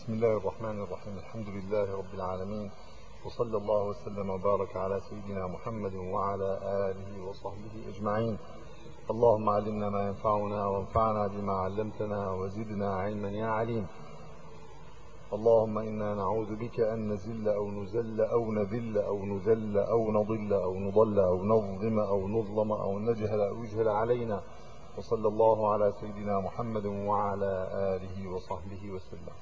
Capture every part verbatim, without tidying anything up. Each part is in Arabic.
بسم الله الرحمن الرحيم. الحمد لله رب العالمين، وصلى الله وسلم وبارك على سيدنا محمد وعلى آله وصحبه أجمعين. اللهم علمنا ما ينفعنا وانفعنا بما علمتنا وزدنا علما يا عليم. اللهم إنا نعوذ بك أن نزل أو نزل أو نذل أو نذل أو نضل أو نضل أو نظلم أو نظلم أو نجهل أو يجهل علينا. وصلى الله على سيدنا محمد وعلى آله وصحبه وسلم.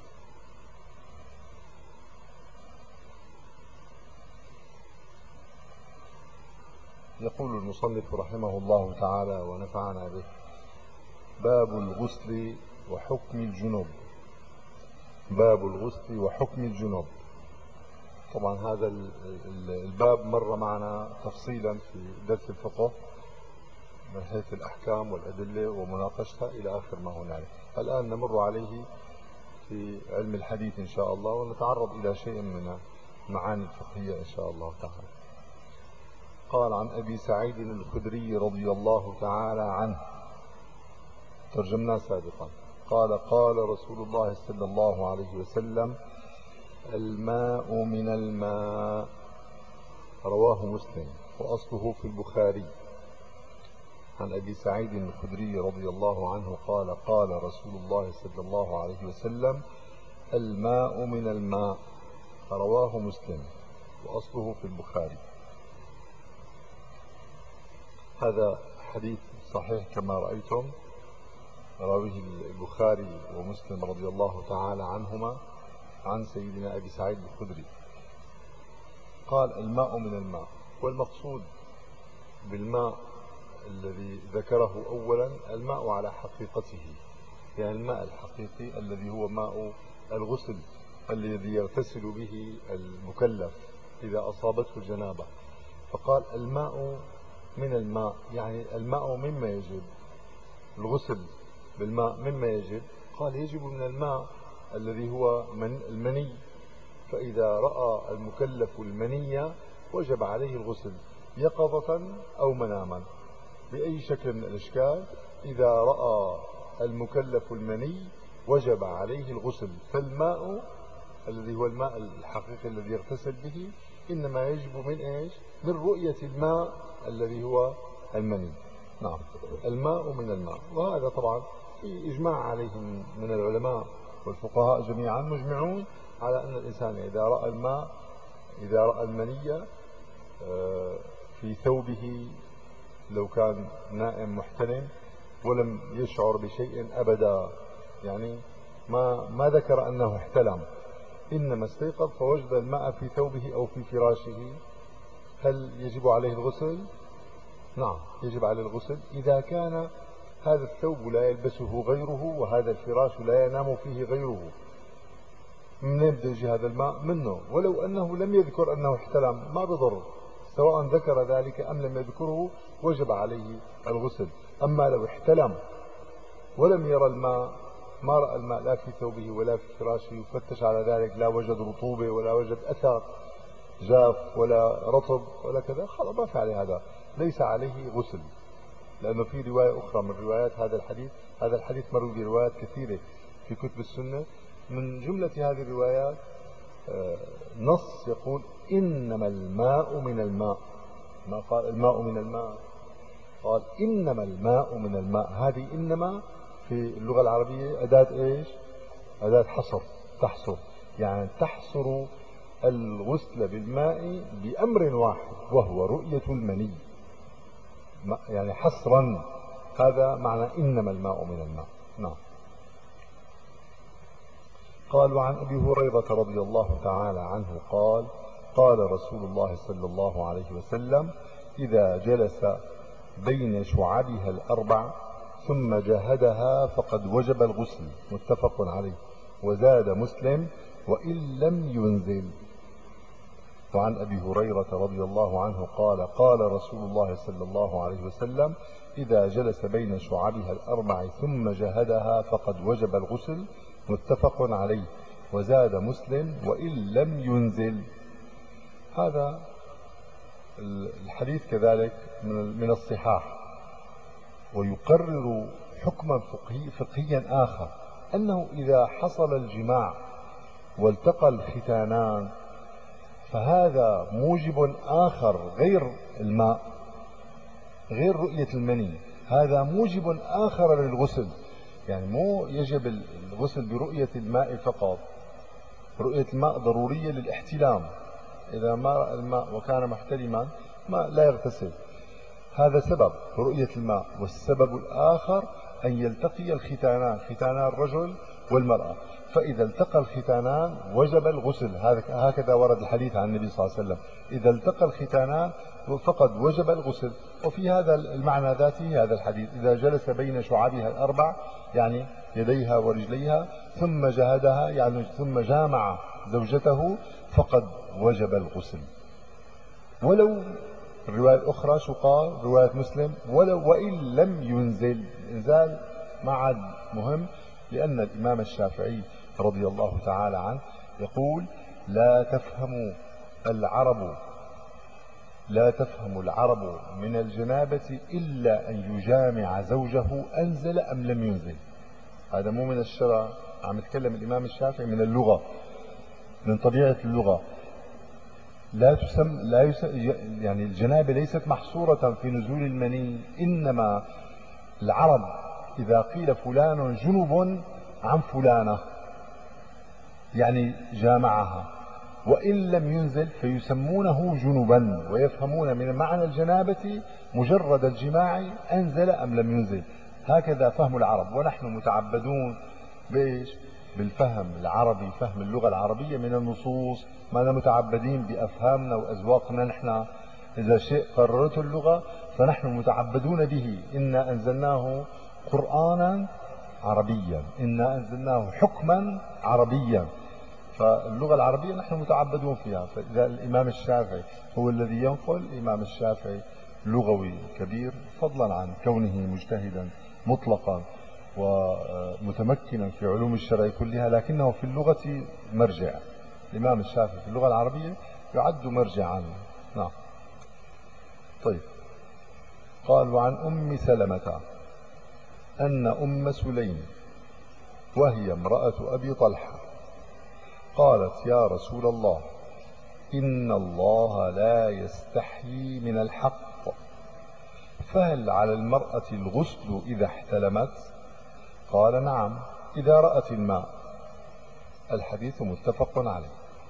يقول المصنف رحمه الله تعالى ونفعنا به: باب الغسل وحكم الجنوب. باب الغسل وحكم الجنوب. طبعا هذا الباب مر معنا تفصيلا في درس الفقه من حيث الأحكام والأدلة ومناقشتها إلى آخر ما هنالك. الآن نمر عليه في علم الحديث إن شاء الله، ونتعرض إلى شيء من المعاني الفقهية إن شاء الله تعالى. قال: عن أبي سعيد الخدري رضي الله تعالى عنه، ترجمنا سابقا، قال: قال رسول الله صلى الله عليه وسلم: الماء من الماء. رواه مسلم وأصله في البخاري. عن أبي سعيد الخدري رضي الله عنه قال: قال رسول الله صلى الله عليه وسلم: الماء من الماء. رواه مسلم وأصله في البخاري. هذا حديث صحيح كما رأيتم، راويه البخاري ومسلم رضي الله تعالى عنهما عن سيدنا أبي سعيد الخدري. قال: الماء من الماء. والمقصود بالماء الذي ذكره أولا الماء على حقيقته، يعني الماء الحقيقي الذي هو ماء الغسل الذي يغتسل به المكلف إذا أصابته الجنابة. فقال: الماء من الماء، يعني الماء مما يجب، الغسل بالماء مما يجب. قال: يجب من الماء الذي هو من المني، فإذا رأى المكلف المني وجب عليه الغسل يقظة أو مناما، بأي شكل من الأشكال. إذا رأى المكلف المني وجب عليه الغسل. فالماء الذي هو الماء الحقيقي الذي يغتسل به إنما يجب من إيش؟ من رؤية الماء الذي هو المني. نعم، الماء من الماء. وهذا طبعا في إجماع عليه من العلماء والفقهاء جميعا، مجمعون على أن الإنسان إذا رأى الماء، إذا رأى المني في ثوبه، لو كان نائم محتلم ولم يشعر بشيء أبدا، يعني ما ما ذكر أنه احتلم، إنما استيقظ فوجد الماء في ثوبه أو في فراشه، هل يجب عليه الغسل؟ نعم، يجب عليه الغسل إذا كان هذا الثوب لا يلبسه غيره وهذا الفراش لا ينام فيه غيره. من بده يجي هذا الماء؟ منه، ولو أنه لم يذكر أنه احتلم ما بضر، سواء ذكر ذلك أم لم يذكره وجب عليه الغسل. أما لو احتلم ولم يرى الماء، ما رأى الماء لا في ثوبه ولا في فراشه، يفتش على ذلك لا وجد رطوبة ولا وجد أثر جاف ولا رطب ولا كذا، خلاص ما في عليه هذا، ليس عليه غسل. لأنه في رواية أخرى من روايات هذا الحديث، هذا الحديث مروي بروايات كثيرة في كتب السنة، من جملة هذه الروايات نص يقول: إنما الماء من الماء. ما قال الماء من الماء، قال إنما الماء من الماء. هذه إنما في اللغة العربية أداة إيش؟ أداة حصر، تحصر، يعني تحصر الغسل بالماء بأمر واحد وهو رؤية المني، يعني حصرا. هذا معنى إنما الماء من الماء. نعم. قال: وعن أبي هريرة رضي الله تعالى عنه قال: قال رسول الله صلى الله عليه وسلم: إذا جلس بين شعبها الأربع ثم جهدها فقد وجب الغسل. متفق عليه. وزاد مسلم: وإن لم ينزل. وعن أبي هريرة رضي الله عنه قال: قال رسول الله صلى الله عليه وسلم: إذا جلس بين شعبها الأربع ثم جهدها فقد وجب الغسل. متفق عليه. وزاد مسلم: وإن لم ينزل. هذا الحديث كذلك من الصحاح، ويقرر حكما فقهيا آخر، أنه إذا حصل الجماع والتقى الختانان فهذا موجب آخر غير الماء، غير رؤية المني، هذا موجب آخر للغسل. يعني مو يجب الغسل برؤية الماء فقط، رؤية الماء ضرورية للاحتلام، إذا ما رأى الماء وكان محتلما ما لا يغتسل، هذا سبب رؤية الماء. والسبب الآخر أن يلتقي الختانان، ختانان الرجل والمرأة، فإذا التقى الختانان وجب الغسل، هكذا ورد الحديث عن النبي صلى الله عليه وسلم، إذا التقى الختانان فقد وجب الغسل. وفي هذا المعنى ذاته هذا الحديث، إذا جلس بين شعابها الأربع يعني يديها ورجليها ثم جهدها يعني ثم جامع زوجته فقد وجب الغسل. ولو الرواية الأخرى شو قال رواية مسلم؟ ولو وإن لم ينزل، إنزال ما عاد مهم، لأن الإمام الشافعي رضي الله تعالى عنه يقول لا تفهم العرب لا تفهم العرب من الجنابة إلا أن يجامع زوجه أنزل أم لم ينزل. هذا مو من الشرع، عم يتكلم الإمام الشافعي من اللغة، من طبيعة اللغة. لا تسم لا يسم يعني الجنابة ليست محصورة في نزول المني، إنما العرب إذا قيل فلان جنب عن فلانة يعني جامعها، وإن لم ينزل فيسمونه جنبا، ويفهمون من معنى الجنابة مجرد الجماع أنزل أم لم ينزل. هكذا فهم العرب، ونحن متعبدون بإيش؟ بالفهم العربي، فهم اللغة العربية من النصوص، ما متعبدين بأفهامنا وأذواقنا. نحن إذا شيء قررته اللغة فنحن متعبدون به، إنا أنزلناه قرآنا عربيا، إنا أنزلناه حكما عربيا، فاللغة العربية نحن متعبدون فيها. فإذا الإمام الشافعي هو الذي ينقل، الإمام الشافعي لغوي كبير فضلا عن كونه مجتهدا مطلقا ومتمكنا في علوم الشرع كلها، لكنه في اللغة مرجع. الإمام الشافعي في اللغة العربية يعد مرجعا. نعم. طيب، قال وعن أم سلمة أن أم سليم وهي امرأة أبي طلحة قالت يا رسول الله إن الله لا يستحيي من الحق، فهل على المرأة الغسل إذا احتلمت؟ قال نعم إذا رأت الماء. الحديث متفق عليه.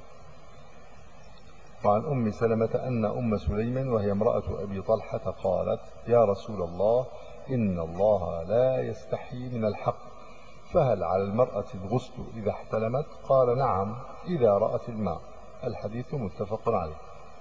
وعن أم سلمة أن أم سليم وهي امرأة أبي طلحة قالت يا رسول الله إن الله لا يستحيي من الحق، فهل على المرأة الغسل إذا احتلمت؟ قال نعم إذا رأت الماء. الحديث متفق عليه.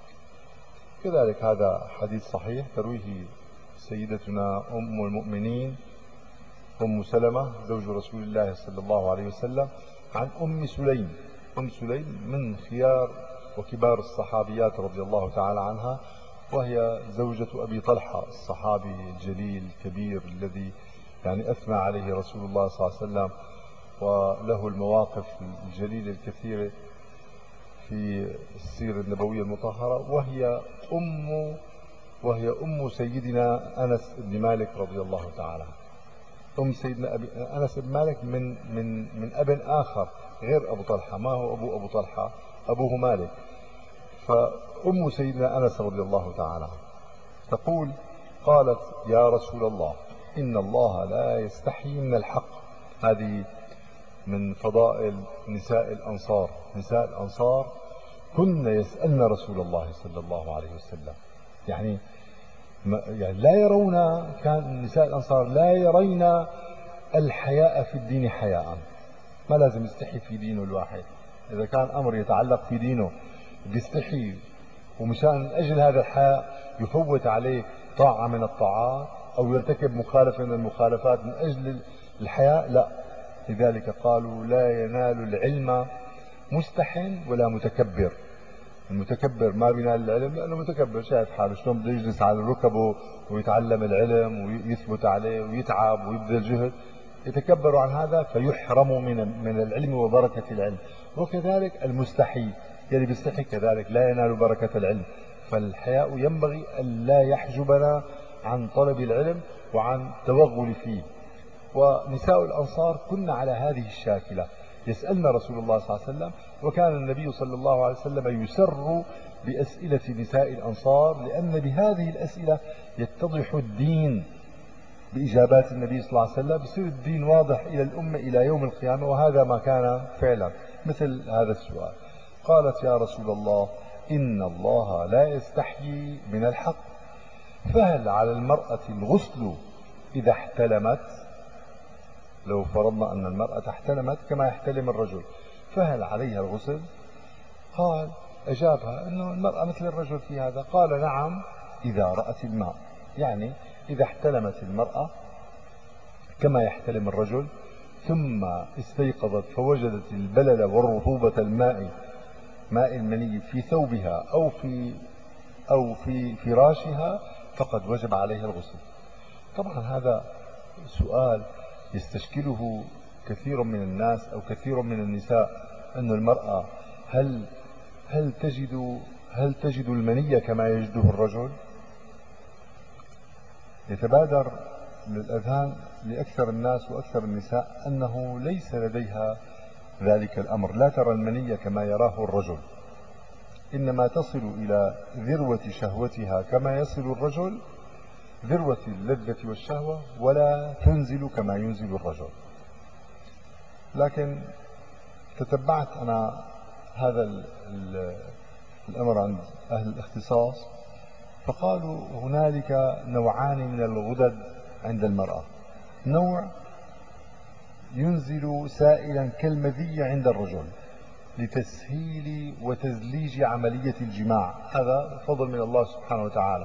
كذلك هذا حديث صحيح ترويه سيدتنا أم المؤمنين أم سلمة زوج رسول الله صلى الله عليه وسلم عن أم سليم. أم سليم من خيار وكبار الصحابيات رضي الله تعالى عنها، وهي زوجة أبي طلحة الصحابي الجليل الكبير الذي يعني أثنى عليه رسول الله صلى الله عليه وسلم، وله المواقف الجليلة الكثيرة في السيرة النبوية المطهرة. وهي أم وهي أم سيدنا أنس بن مالك رضي الله تعالى عنه. أم سيدنا أبي أنس بن مالك من من من أب آخر غير أبو طلحة، ما هو أبو أبو طلحة، أبوه مالك. فأم سيدنا أنس رضي الله تعالى عنه تقول قالت يا رسول الله إن الله لا يستحيي من الحق. هذه من فضائل نساء الأنصار. نساء الأنصار كن يسألن رسول الله صلى الله عليه وسلم، يعني يعني لا يرون، كان نساء الأنصار لا يرين الحياء في الدين حياء، ما لازم يستحي في دينه الواحد، إذا كان أمر يتعلق في دينه بيستحي، ومشان أجل هذا الحياء يفوت عليه طاعة من الطاعات أو يرتكب مخالفة من المخالفات من أجل الحياء، لا. لذلك قالوا لا ينال العلم مستحن ولا متكبر. المتكبر ما بينال العلم لأنه متكبر، شايف حاله شلون بده يجلس على ركبه ويتعلم العلم ويثبت عليه ويتعب ويبذل جهد، يتكبر عن هذا فيحرم من من العلم وبركة العلم. وكذلك المستحي يلي بيستحي كذلك لا ينال بركة العلم. فالحياء ينبغي أن لا يحجبنا عن طلب العلم وعن التوغل فيه. ونساء الأنصار كن على هذه الشاكلة، يسألنا رسول الله صلى الله عليه وسلم، وكان النبي صلى الله عليه وسلم يسر بأسئلة نساء الأنصار، لأن بهذه الأسئلة يتضح الدين. بإجابات النبي صلى الله عليه وسلم يصير الدين واضح إلى الأمة إلى يوم القيامة، وهذا ما كان فعلا. مثل هذا السؤال: قالت: يا رسول الله، إن الله لا يستحيي من الحق، فهل على المرأة الغسل إذا احتلمت؟ لو فرضنا أن المرأة احتلمت كما يحتلم الرجل، فهل عليها الغسل؟ قال أجابها أنه المرأة مثل الرجل في هذا. قال: نعم، إذا رأت الماء. يعني إذا احتلمت المرأة كما يحتلم الرجل، ثم استيقظت فوجدت البلل والرطوبة الماء ماء المني في ثوبها أو في أو في فراشها، فقد وجب عليها الغسل. طبعا هذا سؤال يستشكله كثير من الناس أو كثير من النساء، أن المرأة هل هل تجد هل تجد المني كما يجده الرجل؟ يتبادر للأذهان لأكثر الناس وأكثر النساء أنه ليس لديها ذلك الأمر، لا ترى المني كما يراه الرجل، إنما تصل إلى ذروة شهوتها كما يصل الرجل ذروة اللذة والشهوة، ولا تنزل كما ينزل الرجل. لكن تتبعت أنا هذا الأمر عند أهل الاختصاص، فقالوا هنالك نوعان من الغدد عند المرأة: نوع ينزل سائلا كالمذي عند الرجل لتسهيل وتزليج عملية الجماع، هذا فضل من الله سبحانه وتعالى.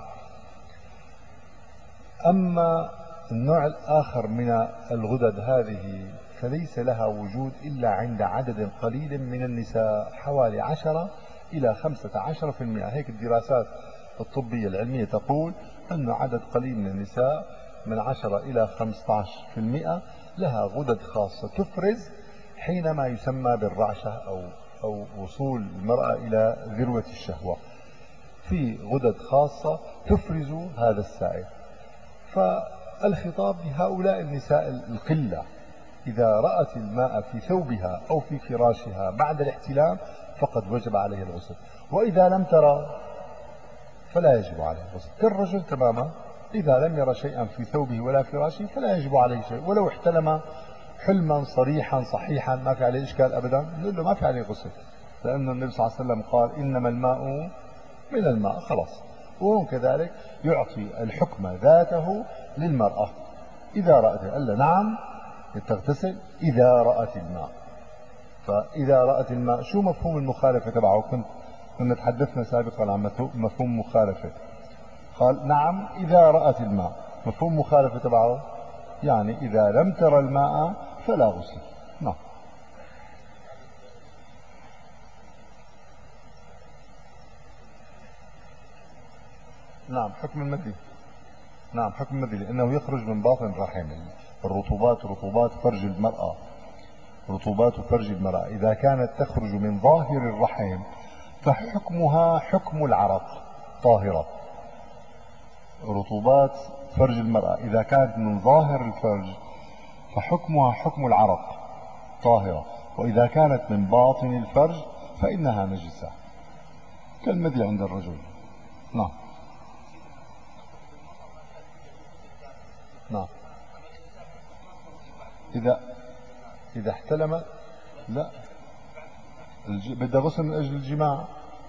أما النوع الآخر من الغدد هذه فليس لها وجود إلا عند عدد قليل من النساء، حوالي عشرة إلى خمسة عشر في المئة. هيك الدراسات الطبية العلمية تقول أن عدد قليل من النساء من عشرة إلى خمسة عشر في المئة لها غدد خاصة تفرز حينما يسمى بالرعشة أو أو وصول المرأة إلى ذروة الشهوة، في غدد خاصة تفرز هذا السائل. فالخطاب لهؤلاء النساء القلة، إذا رأت الماء في ثوبها أو في فراشها بعد الاحتلام فقد وجب عليه الغسل، وإذا لم ترى فلا يجب عليه الغسل، كالرجل تماما، إذا لم يرى شيئا في ثوبه ولا فراشه فلا يجب عليه شيء، ولو احتلم حلما صريحا صحيحا ما في عليه إشكال أبدا، نقول له ما في عليه غسل، لأن النبي صلى الله عليه وسلم قال: إنما الماء من الماء، خلاص. وهو كذلك يعطي الحكم ذاته للمرأة إذا رأت، قال نعم تغتسل إذا رأت الماء. فإذا رأت الماء، شو مفهوم المخالفة تبعه؟ كنت كنا تحدثنا سابقا عن مفهوم مخالفة. قال نعم إذا رأت الماء، مفهوم مخالفة تبعه يعني إذا لم ترى الماء فلا غسل. نعم. نعم حكم المدي، نعم حكم المدي، لأنه يخرج من باطن الرحم. الرطوبات رطوبات فرج المرأة، رطوبات فرج المرأة إذا كانت تخرج من ظاهر الرحم فحكمها حكم العرق طاهرة. رطوبات فرج المرأة إذا كانت من ظاهر الفرج فحكمها حكم العرق طاهرة، وإذا كانت من باطن الفرج فإنها نجسة كالمذي عند الرجل. نعم. نعم. إذا إذا احتلمت لا الج... بدها غسل من أجل الجماع،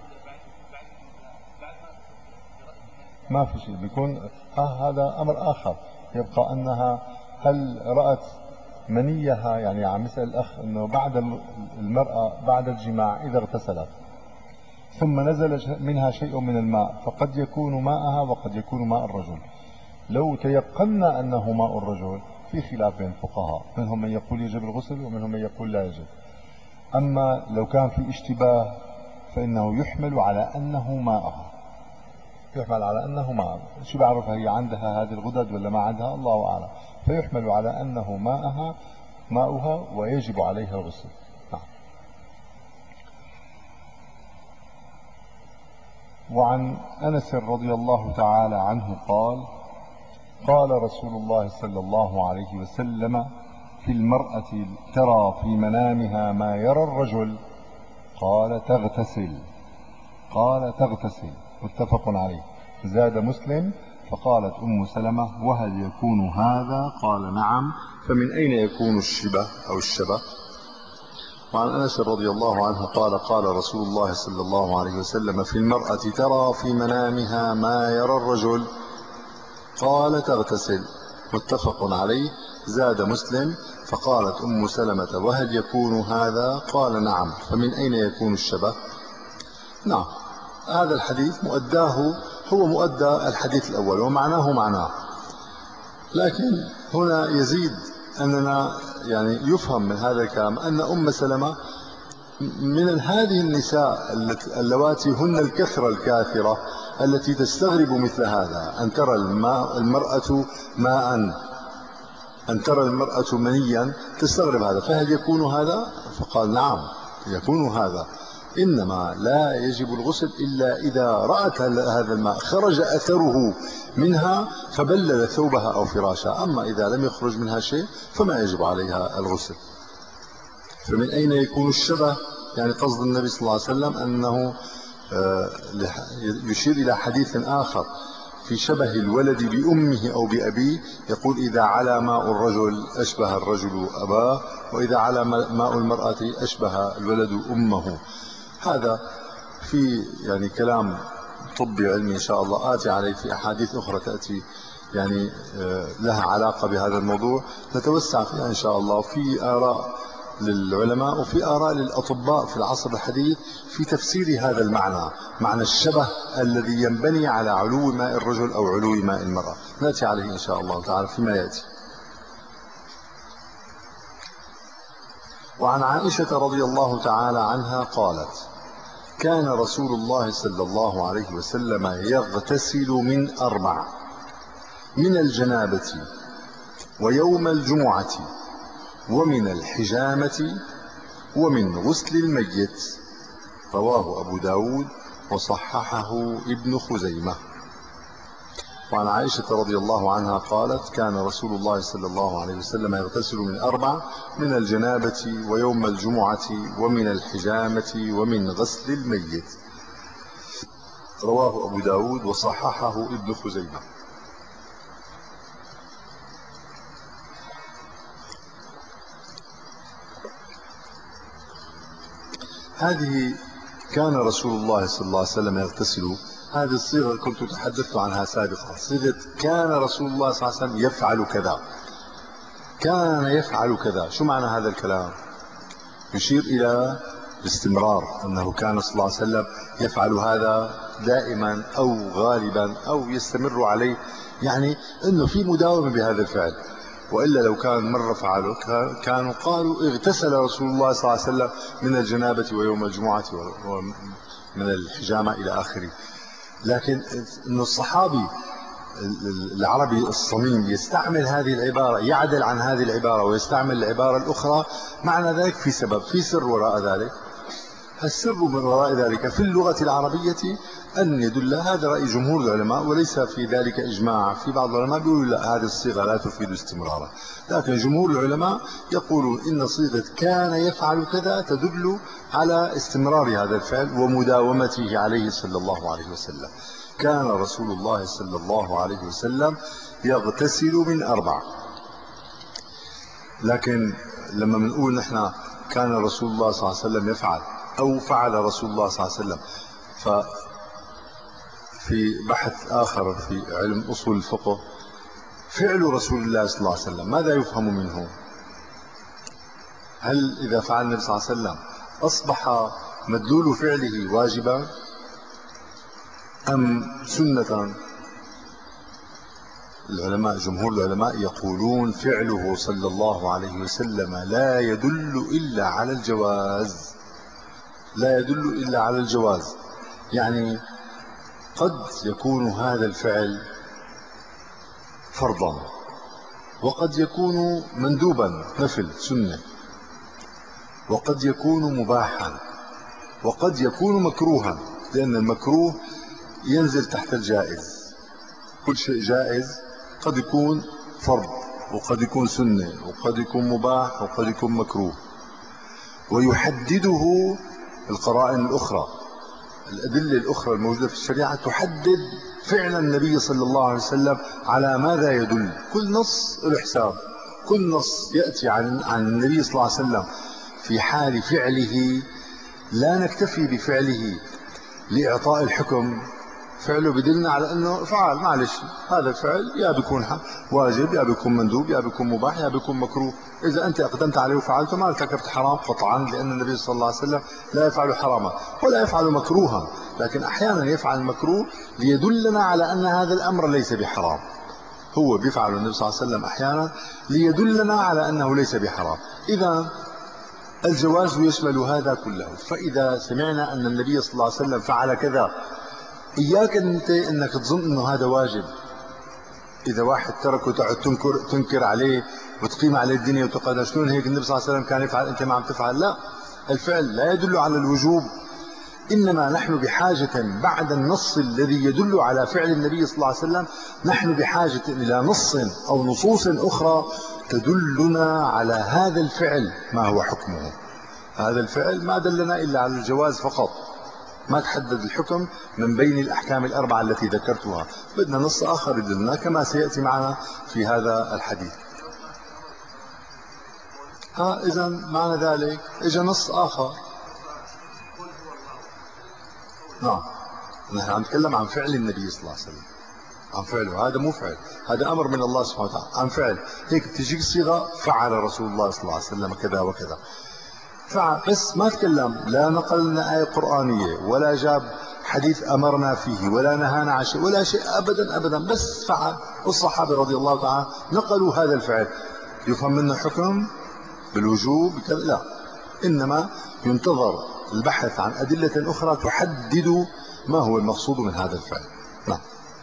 ما في شيء بيكون. آه هذا أمر آخر، يبقى أنها هل رأت منيها، يعني عم يسأل الأخ أنه بعد المرأة بعد الجماع إذا اغتسلت ثم نزل منها شيء من الماء فقد يكون ماءها وقد يكون ماء الرجل. لو تيقنا أنه ماء الرجل في خلاف بين الفقهاء، منهم من يقول يجب الغسل ومنهم من يقول لا يجب. أما لو كان في اشتباه فإنه يحمل على أنه ماءها، يحمل على أنه ماءها. شو بعرف هي عندها هذه الغدد ولا ما عندها؟ الله أعلم. فيحمل على أنه ماءها ماؤها ويجب عليها الغسل. نعم. وعن أنس رضي الله تعالى عنه قال: قال رسول الله صلى الله عليه وسلم في في المرأة ترى في منامها ما يرى الرجل؟ قال تغتسل قال تغتسل متفق عليه. زاد مسلم: فقالت أم سلمة: وهل يكون هذا؟ قال: نعم. فمن أين يكون الشبه أو الشبه؟ وعن أنس رضي الله عنه قال: قال رسول الله صلى الله عليه وسلم: في المرأة ترى في منامها ما يرى الرجل؟ قال تغتسل متفق عليه. زاد مسلم: فقالت أم سلمة: وهل يكون هذا؟ قال: نعم. فمن أين يكون الشبه؟ نعم، هذا الحديث مؤداه هو مؤدى الحديث الأول ومعناه معناه، لكن هنا يزيد أننا يعني يفهم من هذا الكلام أن أم سلمة من هذه النساء اللواتي هن الكثرة الكاثرة التي تستغرب مثل هذا، أن ترى الماء المرأة ماء، أن ترى المرأة منيا، تستغرب هذا. فهل يكون هذا؟ فقال: نعم يكون هذا، إنما لا يجب الغسل إلا إذا رأت هذا الماء خرج أثره منها فبلل ثوبها أو فراشها، أما إذا لم يخرج منها شيء فما يجب عليها الغسل. فمن أين يكون الشبه؟ يعني قصد النبي صلى الله عليه وسلم أنه يشير إلى حديث آخر في شبه الولد بأمه أو بأبيه، يقول: إذا على ماء الرجل أشبه الرجل أباه، وإذا على ماء المرأة أشبه الولد أمه. هذا في يعني كلام طبي علمي إن شاء الله آتي عليه في أحاديث أخرى تأتي يعني لها علاقة بهذا الموضوع، نتوسع فيها إن شاء الله. في آراء للعلماء وفي آراء للأطباء في العصر الحديث في تفسير هذا المعنى، معنى الشبه الذي ينبني على علو ماء الرجل أو علو ماء المرأة، نأتي عليه إن شاء الله تعالى فيما يأتي. وعن عائشة رضي الله تعالى عنها قالت: كان رسول الله صلى الله عليه وسلم يغتسل من أربع: من الجنابة، ويوم الجمعة، ومن الحجامة، ومن غسل الميت. رواه أبو داود وصححه ابن خزيمة. وعن عائشة رضي الله عنها قالت: كان رسول الله صلى الله عليه وسلم يغتسل من أربع: من الجنابة، ويوم الجمعة، ومن الحجامة، ومن غسل الميت. رواه أبو داود وصححه ابن خزيمة. هذه كان رسول الله صلى الله عليه وسلم يغتسل، هذه الصيغة كنت تحدثت عنها سابقا، صيغة كان رسول الله صلى الله عليه وسلم يفعل كذا، كان يفعل كذا. شو معنى هذا الكلام؟ يشير إلى الاستمرار، أنه كان صلى الله عليه وسلم يفعل هذا دائما أو غالبا أو يستمر عليه، يعني أنه في مداومة بهذا الفعل. وإلا لو كان مرة فعله كانوا قالوا اغتسل رسول الله صلى الله عليه وسلم من الجنابة ويوم الجمعة ومن الحجامة إلى آخره. لكن أن الصحابي العربي الصميم يستعمل هذه العبارة، يعدل عن هذه العبارة ويستعمل العبارة الأخرى، معنى ذلك في سبب، في سر وراء ذلك. السر من وراء ذلك في اللغة العربية أن يدل، هذا رأي جمهور العلماء وليس في ذلك إجماع، في بعض العلماء يقولوا لا، هذه الصيغة لا تفيد استمرارا، لكن جمهور العلماء يقولون إن صيغة كان يفعل كذا تدل على استمرار هذا الفعل ومداومته عليه صلى الله عليه وسلم. كان رسول الله صلى الله عليه وسلم يغتسل من أربع. لكن لما بنقول نحن كان رسول الله صلى الله عليه وسلم يفعل أو فعل رسول الله صلى الله عليه وسلم، ففي بحث آخر في علم أصول الفقه، فعل رسول الله صلى الله عليه وسلم ماذا يفهم منه؟ هل إذا فعل النبي صلى الله عليه وسلم أصبح مدلول فعله واجبا أم سنة؟ العلماء جمهور العلماء يقولون فعله صلى الله عليه وسلم لا يدل إلا على الجواز، لا يدل إلا على الجواز. يعني قد يكون هذا الفعل فرضا، وقد يكون مندوبا نفل سنة، وقد يكون مباحا، وقد يكون مكروها، لأن المكروه ينزل تحت الجائز. كل شيء جائز قد يكون فرض وقد يكون سنة وقد يكون مباح وقد يكون مكروه، ويحدده القرائن الأخرى، الأدلة الأخرى الموجودة في الشريعة تحدد فعل النبي صلى الله عليه وسلم على ماذا يدل. كل نص له حساب، كل نص يأتي عن عن النبي صلى الله عليه وسلم في حال فعله لا نكتفي بفعله لإعطاء الحكم. فعله بدلنا على أنه فعل، معلش هذا الفعل يا بيكون واجب يا بيكون مندوب يا بيكون مباح يا بيكون مكروه. إذا أنت أقدمت عليه وفعلته ما ارتكبت حرام قطعا، لأن النبي صلى الله عليه وسلم لا يفعل حراما ولا يفعل مكروها، لكن أحيانا يفعل مكروه ليدلنا على أن هذا الأمر ليس بحرام. هو بيفعل النبي صلى الله عليه وسلم أحيانا ليدلنا على أنه ليس بحرام. إذا الجواز يشمل هذا كله. فإذا سمعنا أن النبي صلى الله عليه وسلم فعل كذا، إياك أنت أنك تظن أنه هذا واجب. إذا واحد تركه تقعد تنكر تنكر عليه وتقيم عليه الدنيا وتقعد شلون هيك النبي صلى الله عليه وسلم كان يفعل أنت ما عم تفعل. لا، الفعل لا يدل على الوجوب، إنما نحن بحاجة بعد النص الذي يدل على فعل النبي صلى الله عليه وسلم، نحن بحاجة إلى نص أو نصوص أخرى تدلنا على هذا الفعل ما هو حكمه. هذا الفعل ما دلنا إلا على الجواز فقط، ما تحدد الحكم من بين الأحكام الأربعة التي ذكرتها. بدنا نص آخر يدلنا كما سيأتي معنا في هذا الحديث. ها إذا معنى ذلك إجا نص آخر. نعم، نحن عم نتكلم عن فعل النبي صلى الله عليه وسلم، عن فعله. هذا مو فعل، هذا أمر من الله سبحانه وتعالى. عن فعل هيك بتجيك صيغة فعل رسول الله صلى الله عليه وسلم كذا وكذا، فعل بس ما تكلم، لا نقل لنا آية قرآنية ولا جاب حديث أمرنا فيه ولا نهانا عن شيء ولا شيء أبدا أبدا، بس فعل. والصحابة رضي الله تعالى نقلوا هذا الفعل. يفهم منه حكم بالوجوب كذا؟ لا، إنما ينتظر البحث عن أدلة أخرى تحدد ما هو المقصود من هذا الفعل. نعم.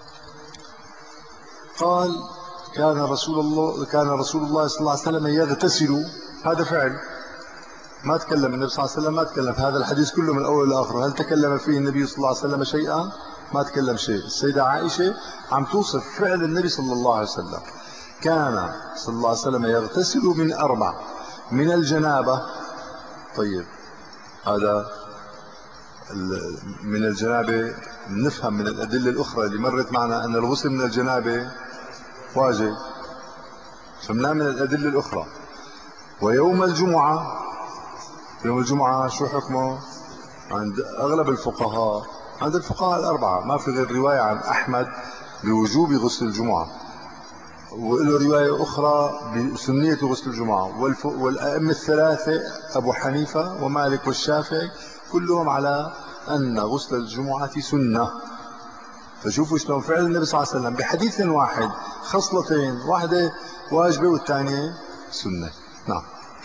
قال كان رسول الله كان رسول الله صلى الله عليه وسلم يغتسل. هذا فعل، ما تكلم النبي صلى الله عليه وسلم، ما تكلم في هذا الحديث كله من أول لآخره. هل تكلم فيه النبي صلى الله عليه وسلم شيئا؟ ما تكلم شيء. السيدة عائشة عم توصف فعل النبي صلى الله عليه وسلم. كان صلى الله عليه وسلم يغتسل من أربع: من الجنابة. طيب هذا من الجنابة نفهم من الأدلة الأخرى اللي مرت معنا أن الغسل من الجنابة واجب، فهمنا من الأدلة الأخرى. ويوم الجمعة، يوم الجمعة شو حكمه عند أغلب الفقهاء؟ عند الفقهاء الأربعة ما في غير رواية عن أحمد بوجوب غسل الجمعة، وله رواية أخرى بسنية غسل الجمعة. والأئمة الثلاثة أبو حنيفة ومالك والشافعي كلهم على أن غسل الجمعة سنة. فشوفوا شلون فعل النبي صلى الله عليه وسلم بحديث واحد خصلتين، واحدة واجبة والثانية سنة. نعم.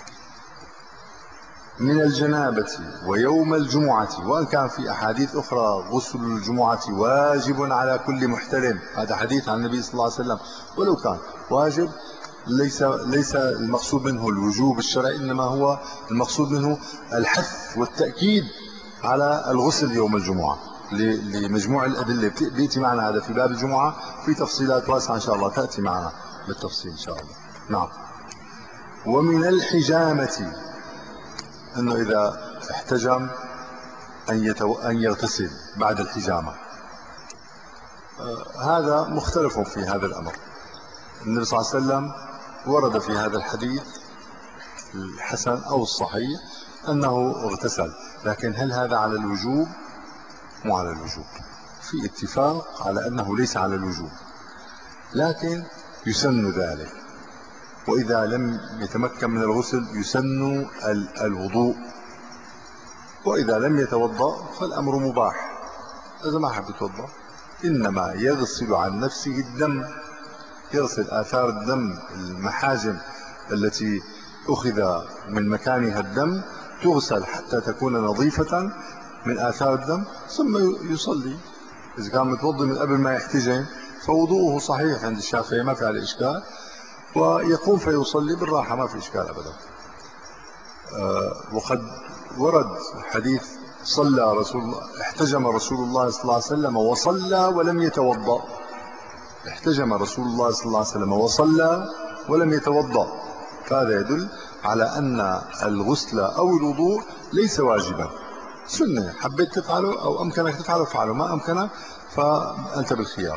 من الجنابة ويوم الجمعة، وإن كان في أحاديث أخرى غسل الجمعة واجب على كل محتلم، هذا حديث عن النبي صلى الله عليه وسلم. ولو كان واجب ليس ليس المقصود منه الوجوب الشرعي، إنما هو المقصود منه الحث والتأكيد على الغسل يوم الجمعة لمجموع الأدلة. بيأتي معنا هذا في باب الجمعة في تفصيلات واسعة إن شاء الله تأتي معنا بالتفصيل إن شاء الله. نعم. ومن الحجامة، أنه إذا احتجم أن, يتو... أن يغتسل بعد الحجامة. آه هذا مختلف في هذا الأمر. النبي صلى الله عليه وسلم ورد في هذا الحديث الحسن أو الصحيح أنه اغتسل، لكن هل هذا على الوجوب؟ مو على الوجوب، في اتفاق على أنه ليس على الوجوب، لكن يسن ذلك. وإذا لم يتمكن من الغسل يسن الوضوء، وإذا لم يتوضأ فالأمر مباح. إذا ما حب يتوضأ إنما يغسل عن نفسه الدم، يغسل آثار الدم، المحاجم التي أخذ من مكانها الدم تغسل حتى تكون نظيفة من آثار الدم، ثم يصلي. إذا كان متوضئ من قبل ما يحتجم فوضوءه صحيح عند الشافعي ما في عليه إشكال، ويقوم فيصلي بالراحة ما في إشكال أبدا. أه وقد ورد حديث صلى رسول الله احتجم رسول الله صلى الله عليه وسلم وصلى ولم يتوضأ. احتجم رسول الله صلى الله عليه وسلم وصلى ولم يتوضأ، فهذا يدل على أن الغسل أو الوضوء ليس واجبا، سنة، حبيت تفعله أو أمكنك تفعله فعله، ما أمكنك فأنت بالخيار.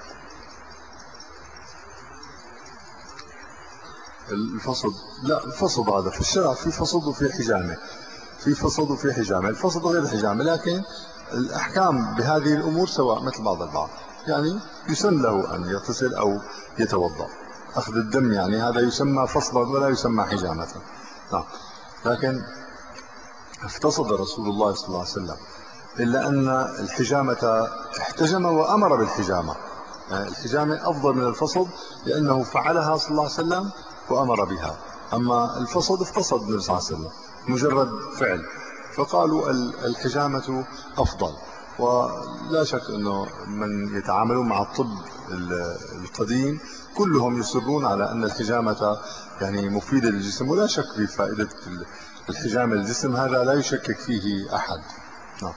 الفصد، لا الفصد هذا في الشرع في فصد وفي حجامة، في فصد وفي حجامة، الفصد غير الحجامة، لكن الأحكام بهذه الأمور سواء مثل بعض البعض. يعني يسن له أن يغتسل أو يتوضأ، أخذ الدم يعني هذا يسمى فصلا ولا يسمى حجامة. نعم. لكن افتصد رسول الله صلى الله عليه وسلم، إلا أن الحجامة احتجم وأمر بالحجامة، يعني الحجامة أفضل من الفصد لأنه فعلها صلى الله عليه وسلم وأمر بها، أما الفصد افتصد النبي صلى الله عليه وسلم مجرد فعل، فقالوا الحجامة أفضل. ولا شك أنه من يتعاملون مع الطب القديم كلهم يصرون على أن الحجامة يعني مفيدة للجسم، ولا شك بفائدة الحجامة للجسم، هذا لا يشكك فيه أحد. نعم.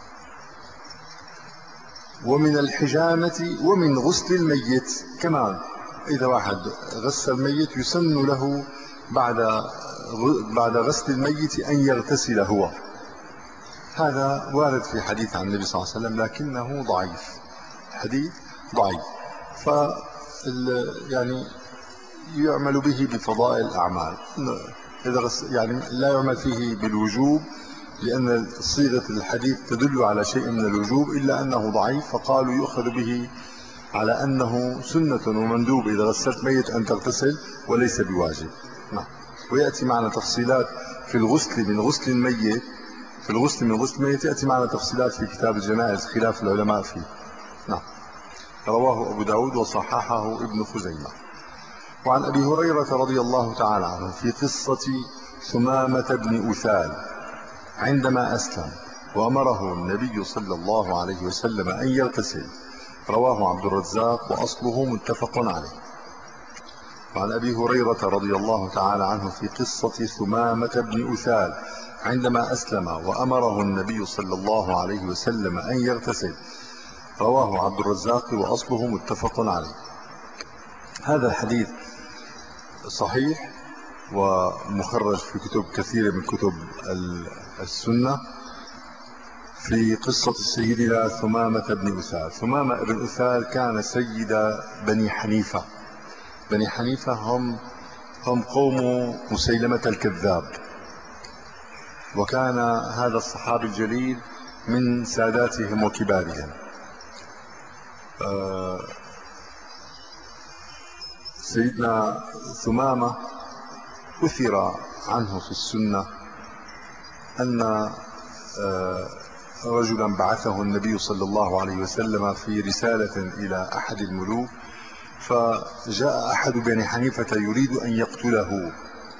ومن الحجامة ومن غسل الميت كمان، إذا واحد غسل الميت يسن له بعد بعد غسل الميت أن يغتسل هو، هذا وارد في حديث عن النبي صلى الله عليه وسلم لكنه ضعيف، حديث ضعيف، ف يعني يعمل به بفضائل الأعمال، إذا غسل يعني لا يعمل فيه بالوجوب لأن صيغة الحديث تدل على شيء من الوجوب، إلا أنه ضعيف، فقالوا يؤخذ به على أنه سنة ومندوب إذا غسلت ميت أن تغتسل وليس بواجب. نعم. ويأتي معنا تفصيلات في الغسل من غسل الميت، في الغسل من غسل الميت يأتي معنا تفصيلات في كتاب الجنائز خلاف العلماء فيه. نعم. رواه أبو داود وصححه ابن خزيمة. وعن أبي هريرة رضي الله تعالى عنه في قصة ثمامة بن أثال عندما أسلم وأمره النبي صلى الله عليه وسلم أن يغتسل، رواه عبد الرزاق وأصله متفق عليه. وعن أبي هريرة رضي الله تعالى عنه في قصة ثمامة بن أثال عندما أسلم وأمره النبي صلى الله عليه وسلم أن يغتسل، رواه عبد الرزاق وأصله متفق عليه. هذا الحديث صحيح ومخرج في كتب كثيرة من كتب السنة في قصة سيدنا ثمامة بن أثال. ثمامة بن أثال كان سيد بني حنيفة. بني حنيفة هم هم قوم مسيلمة الكذاب، وكان هذا الصحابي الجليل من ساداتهم وكبارهم. سيدنا ثمامة أثر عنه في السنة أن رجلا بعثه النبي صلى الله عليه وسلم في رسالة إلى أحد الملوك، فجاء أحد بني حنيفة يريد أن يقتله،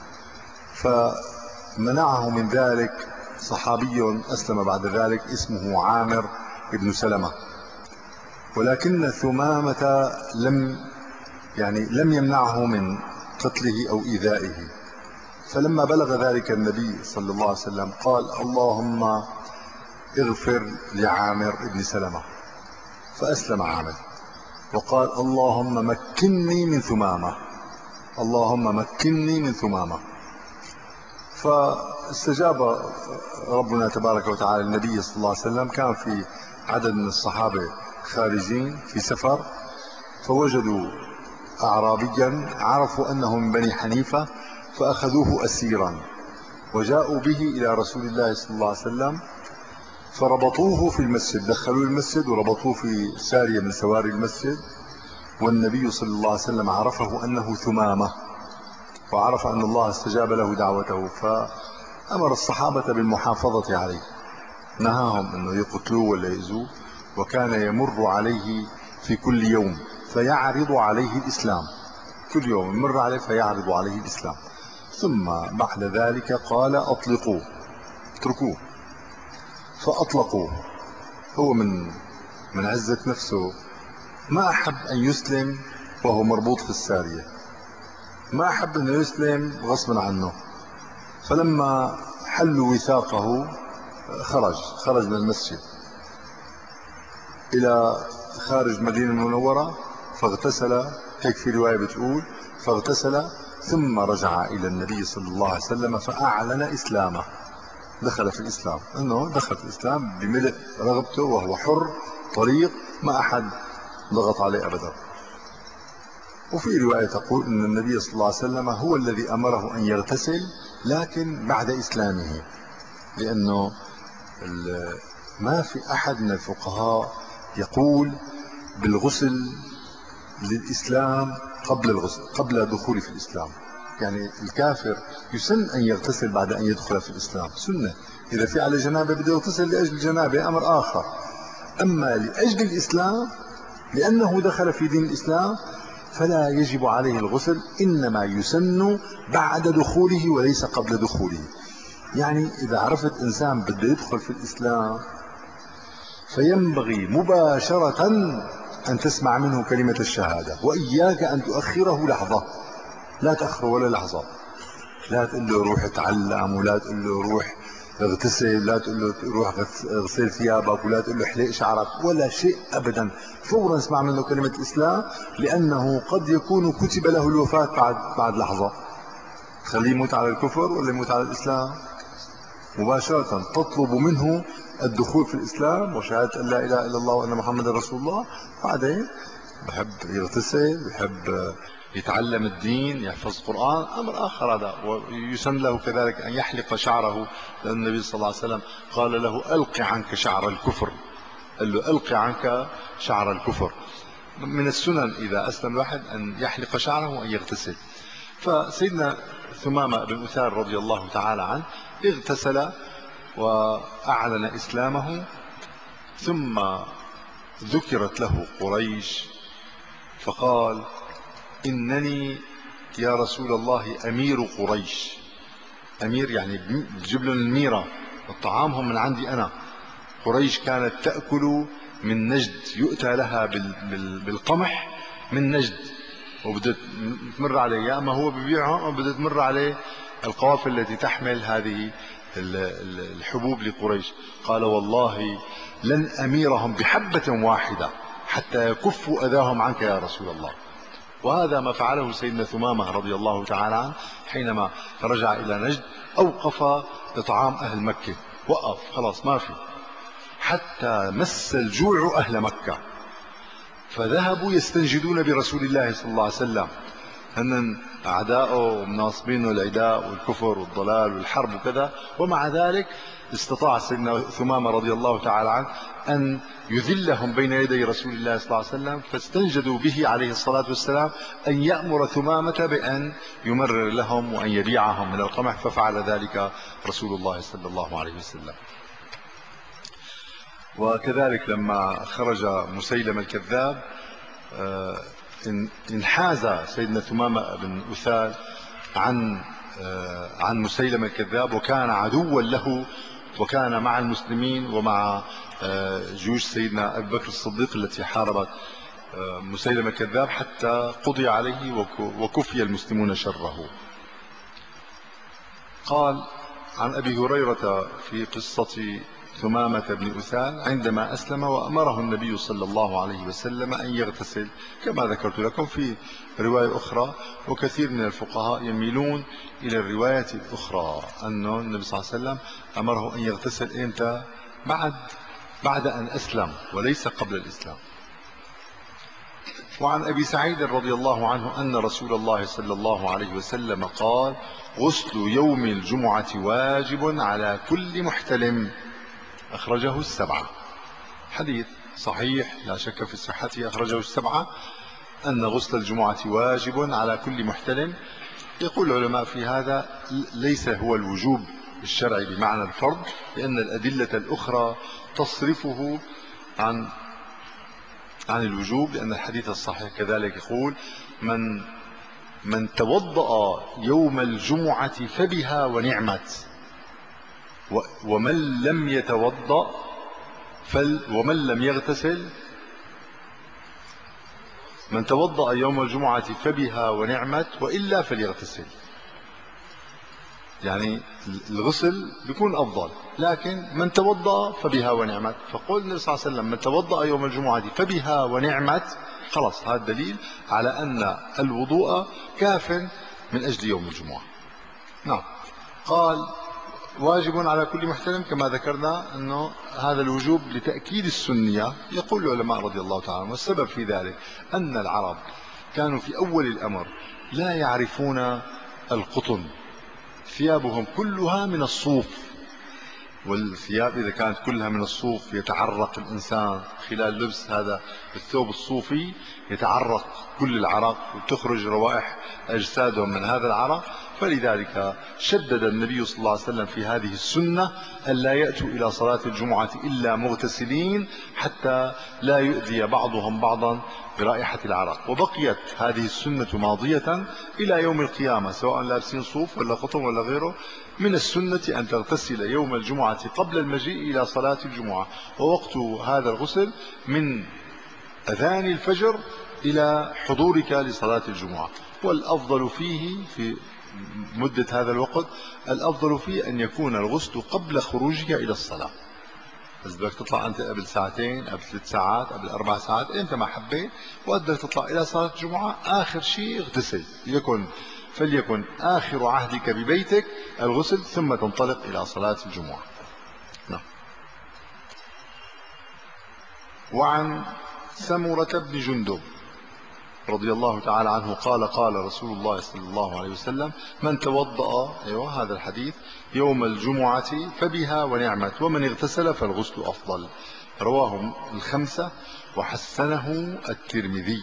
فمنعه من ذلك صحابي أسلم بعد ذلك اسمه عامر بن سلمة، ولكن ثمامة لم يعني لم يمنعه من قتله أو إيذائه. فلما بلغ ذلك النبي صلى الله عليه وسلم قال اللهم اغفر لعامر بن سلمة، فأسلم عامر وقال اللهم مكنني من ثمامة، اللهم مكنني من ثمامة. فاستجاب ربنا تبارك وتعالى النبي صلى الله عليه وسلم. كان في عدد من الصحابة خارجين في سفر، فوجدوا أعرابيا عرفوا أنه من بني حنيفة، فأخذوه أسيرا وجاءوا به إلى رسول الله صلى الله عليه وسلم، فربطوه في المسجد، دخلوه المسجد وربطوه في سارية من سواري المسجد، والنبي صلى الله عليه وسلم عرفه أنه ثمامة، وعرف أن الله استجاب له دعوته، فأمر الصحابة بالمحافظة عليه، نهاهم أنه يقتلوه ولا يؤذوه، وكان يمر عليه في كل يوم فيعرض عليه الإسلام، كل يوم يمر عليه فيعرض عليه الإسلام، ثم بعد ذلك قال أطلقوه، اتركوه، فأطلقوه. هو من من عزة نفسه ما أحب أن يسلم وهو مربوط في السارية، ما أحب أن يسلم غصبا عنه، فلما حلوا وثاقه خرج خرج من المسجد إلى خارج مدينة المنورة، فاغتسل، هيك في رواية بتقول، فاغتسل ثم رجع إلى النبي صلى الله عليه وسلم فأعلن إسلامه، دخل في الإسلام، أنه دخل في الإسلام بملء رغبته وهو حر طريق، ما أحد ضغط عليه أبدا. وفي رواية تقول أن النبي صلى الله عليه وسلم هو الذي أمره أن يغتسل، لكن بعد إسلامه، لأنه ما في أحد من الفقهاء يقول بالغسل للإسلام قبل الغسل، قبل دخوله في الإسلام. يعني الكافر يسن أن يغتسل بعد أن يدخل في الإسلام، سنة. إذا في على جنابه بده يغتسل لأجل الجنابه أمر آخر، أما لأجل الإسلام لأنه دخل في دين الإسلام فلا يجب عليه الغسل، إنما يسن بعد دخوله وليس قبل دخوله. يعني إذا عرفت إنسان بده يدخل في الإسلام فينبغي مباشرة أن تسمع منه كلمة الشهادة، وإياك أن تؤخره لحظة، لا تأخره ولا لحظة. لا تقول له روح اتعلم، ولا تقول له روح اغتسل، لا تقول له روح اغسل ثيابك، ولا تقول له احلق شعرك، ولا شيء أبدا. فورا اسمع منه كلمة الإسلام، لأنه قد يكون كتب له الوفاة بعد بعد لحظة. خليه يموت على الكفر ولا يموت على الإسلام؟ مباشرة تطلب منه الدخول في الإسلام وشهادة أن لا إله إلا الله وأن محمد رسول الله. بعدين بحب يغتسل، بحب يتعلم الدين، يحفظ قرآن، أمر آخر هذا. ويسن له كذلك أن يحلق شعره، لأن النبي صلى الله عليه وسلم قال له ألق عنك شعر الكفر، قال له ألق عنك شعر الكفر. من السنن إذا أسلم الواحد أن يحلق شعره وأن يغتسل. فسيدنا ثمامة بن أثال رضي الله تعالى عنه اغتسل وأعلن إسلامه، ثم ذكرت له قريش فقال إنني يا رسول الله أمير قريش. أمير يعني بجيب لهم الميرة، الطعامهم من عندي أنا. قريش كانت تأكل من نجد، يؤتى لها بالقمح من نجد، وبدأت تمر عليه، يا أما هو ببيعها أو بدأت تمر عليه القوافل التي تحمل هذه الحبوب لقريش. قال والله لن أميرهم بحبة واحدة حتى يكفوا أذاهم عنك يا رسول الله. وهذا ما فعله سيدنا ثمامة رضي الله تعالى عنه حينما رجع إلى نجد، أوقف إطعام أهل مكة، وقف خلاص ما في، حتى مس الجوع أهل مكة، فذهبوا يستنجدون برسول الله صلى الله عليه وسلم. هن أعداؤه ومناصبينه العداء والكفر والضلال والحرب وكذا، ومع ذلك استطاع سيدنا ثمامة رضي الله تعالى عنه أن يذلهم بين يدي رسول الله صلى الله عليه وسلم، فاستنجدوا به عليه الصلاة والسلام أن يأمر ثمامة بأن يمرر لهم وأن يبيعهم من القمح، ففعل ذلك رسول الله صلى الله عليه وسلم. وكذلك لما خرج مسيلمة الكذاب انحاز سيدنا ثمامة بن أثال عن عن مسيلمة الكذاب، وكان عدوا له، وكان مع المسلمين ومع جيوش سيدنا أبي بكر الصديق التي حاربت مسيلمة الكذاب حتى قضي عليه وكفي المسلمون شره. قال عن أبي هريرة في قصة ثمامة بن أثال عندما أسلم وأمره النبي صلى الله عليه وسلم أن يغتسل، كما ذكرت لكم في رواية أخرى. وكثير من الفقهاء يميلون إلى الرواية الأخرى أن النبي صلى الله عليه وسلم أمره أن يغتسل إمتى؟ بعد بعد أن أسلم وليس قبل الإسلام. وعن أبي سعيد رضي الله عنه أن رسول الله صلى الله عليه وسلم قال غسل يوم الجمعة واجب على كل محتلم، أخرجه السبعة. حديث صحيح لا شك في صحته، أخرجه السبعة، أن غسل الجمعة واجب على كل محتلم. يقول العلماء في هذا ليس هو الوجوب الشرعي بمعنى الفرض، لأن الأدلة الأخرى تصرفه عن عن الوجوب، لأن الحديث الصحيح كذلك يقول من من توضأ يوم الجمعة فبها ونعمت، ومن لم يتوضأ فل ومن لم يغتسل، من توضأ يوم الجمعة فبها ونعمت وإلا فليغتسل. يعني الغسل بيكون أفضل، لكن من توضأ فبها ونعمت. فقول النبي صلى الله عليه وسلم من توضأ يوم الجمعة فبها ونعمت، خلاص هذا دليل على أن الوضوء كاف من أجل يوم الجمعة. نعم. قال واجب على كل محتلم، كما ذكرنا أنه هذا الوجوب لتأكيد السنية. يقول العلماء رضي الله تعالى عنهم والسبب في ذلك أن العرب كانوا في أول الأمر لا يعرفون القطن، ثيابهم كلها من الصوف، والثياب إذا كانت كلها من الصوف يتعرق الإنسان خلال لبس هذا الثوب الصوفي، يتعرق كل العرق وتخرج روائح أجسادهم من هذا العرق. فلذلك شدد النبي صلى الله عليه وسلم في هذه السنة ألا يأتوا إلى صلاة الجمعة إلا مغتسلين حتى لا يؤذي بعضهم بعضا برائحة العرق. وبقيت هذه السنة ماضية إلى يوم القيامة، سواء لابسين صوف ولا قطن ولا غيره. من السنة أن تغتسل يوم الجمعة قبل المجيء إلى صلاة الجمعة، ووقت هذا الغسل من أذان الفجر إلى حضورك لصلاة الجمعة. والأفضل فيه في مدة هذا الوقت، الأفضل فيه أن يكون الغسل قبل خروجك إلى الصلاة. إذا بدك تطلع أنت قبل ساعتين، قبل ثلاث ساعات، قبل أربع ساعات، أنت ما حبيت وقدر تطلع إلى صلاة الجمعة، آخر شيء اغتسل، يكن فليكن آخر عهدك ببيتك الغسل، ثم تنطلق إلى صلاة الجمعة. نعم. وعن سمرة بن جندب رضي الله تعالى عنه قال قال رسول الله صلى الله عليه وسلم: من توضأ، أيوة هذا الحديث، يوم الجمعة فبها ونعمت، ومن اغتسل فالغسل أفضل. رواه الخمسة وحسنه الترمذي.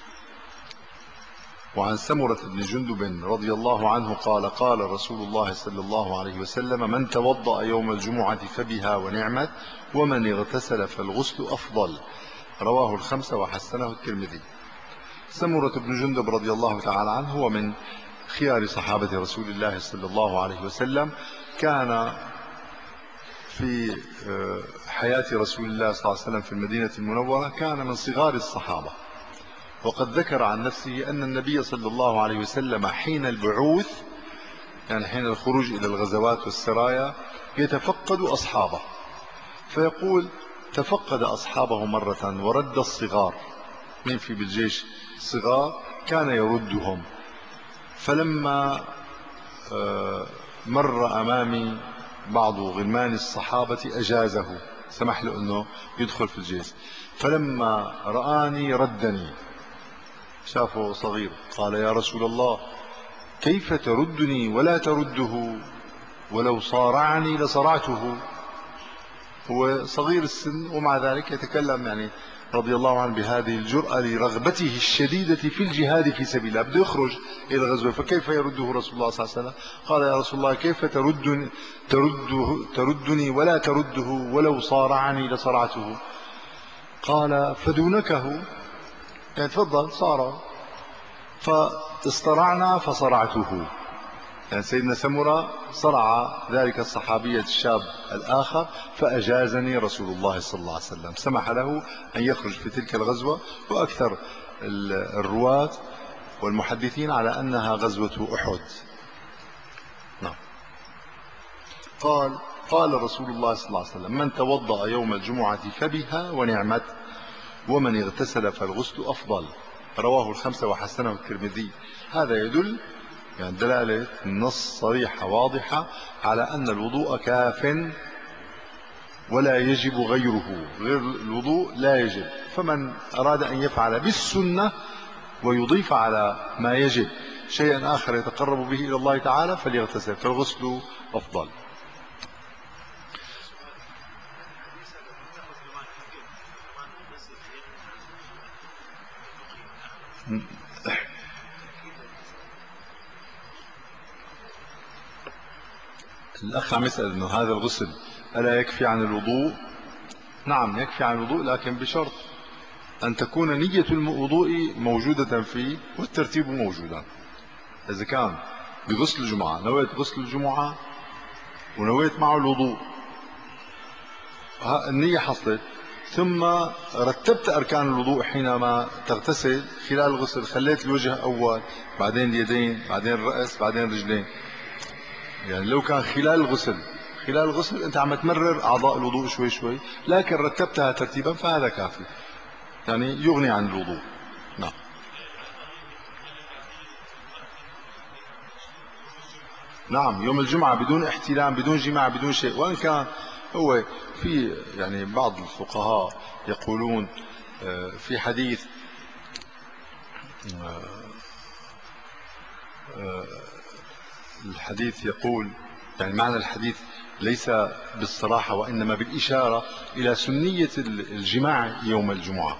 وعن سمرة بن جندب رضي الله عنه قال قال رسول الله صلى الله عليه وسلم: من توضأ يوم الجمعة فبها ونعمت، ومن اغتسل فالغسل أفضل. رواه الخمسة وحسنه الترمذي. سمرة بن جندب رضي الله تعالى عنه هو من خيار صحابة رسول الله صلى الله عليه وسلم، كان في حياة رسول الله صلى الله عليه وسلم في المدينة المنورة، كان من صغار الصحابة. وقد ذكر عن نفسه أن النبي صلى الله عليه وسلم حين البعوث، يعني حين الخروج إلى الغزوات والسرايا، يتفقد أصحابه، فيقول: تفقد أصحابه مرة ورد الصغار، من في بالجيش صغار كان يردهم. فلما مر أمامي بعض غلمان الصحابة أجازه، سمح له أنه يدخل في الجيش. فلما رآني ردني، شافه صغير، قال: يا رسول الله، كيف تردني ولا ترده؟ ولو صارعني لصرعته. هو صغير السن ومع ذلك يتكلم يعني رضي الله عنه بهذه الجرأة لرغبته الشديدة في الجهاد في سبيل الله، بده يخرج إلى الغزوة، فكيف يرده رسول الله صلى الله عليه وسلم؟ قال: يا رسول الله، كيف تردني, ترده تردني ولا ترده؟ ولو صارعني لصرعته. قال: فدونكه، يعني تفضل صار. فاصطرعنا فصرعته، يعني سيدنا سمرة صرع ذلك الصحابي الشاب الآخر، فأجازني رسول الله صلى الله عليه وسلم، سمح له أن يخرج في تلك الغزوة. وأكثر الرواة والمحدثين على أنها غزوة أحد. نعم. قال قال رسول الله صلى الله عليه وسلم: من توضأ يوم الجمعة فبها ونعمت، ومن اغتسل فالغسل أفضل. رواه الخمسة وحسنه الترمذي. هذا يدل، يعني دلالة النص صريحة واضحة على أن الوضوء كاف ولا يجب غيره، غير الوضوء لا يجب. فمن أراد أن يفعل بالسنة ويضيف على ما يجب شيئا آخر يتقرب به إلى الله تعالى فليغتسل، فالغسل أفضل. الأخ عم يسأل أنه هذا الغسل ألا يكفي عن الوضوء؟ نعم يكفي عن الوضوء، لكن بشرط أن تكون نية الوضوء موجودة فيه والترتيب موجودا. إذا كان بغسل الجمعة نويت غسل الجمعة ونويت معه الوضوء، النية حصلت، ثم رتبت أركان الوضوء حينما تغتسل خلال الغسل، خليت الوجه أول، بعدين اليدين، بعدين الرأس، بعدين الرجلين. يعني لو كان خلال الغسل خلال الغسل أنت عم تمرر أعضاء الوضوء شوي شوي، لكن رتبتها ترتيبا، فهذا كافي، يعني يغني عن الوضوء. نعم. نعم يوم الجمعة بدون احتلام بدون جماع بدون شيء. وإن كان هو في يعني بعض الفقهاء يقولون في حديث الحديث يقول يعني معنى الحديث ليس بالصراحة وإنما بالإشارة إلى سنية الجماع يوم الجمعة.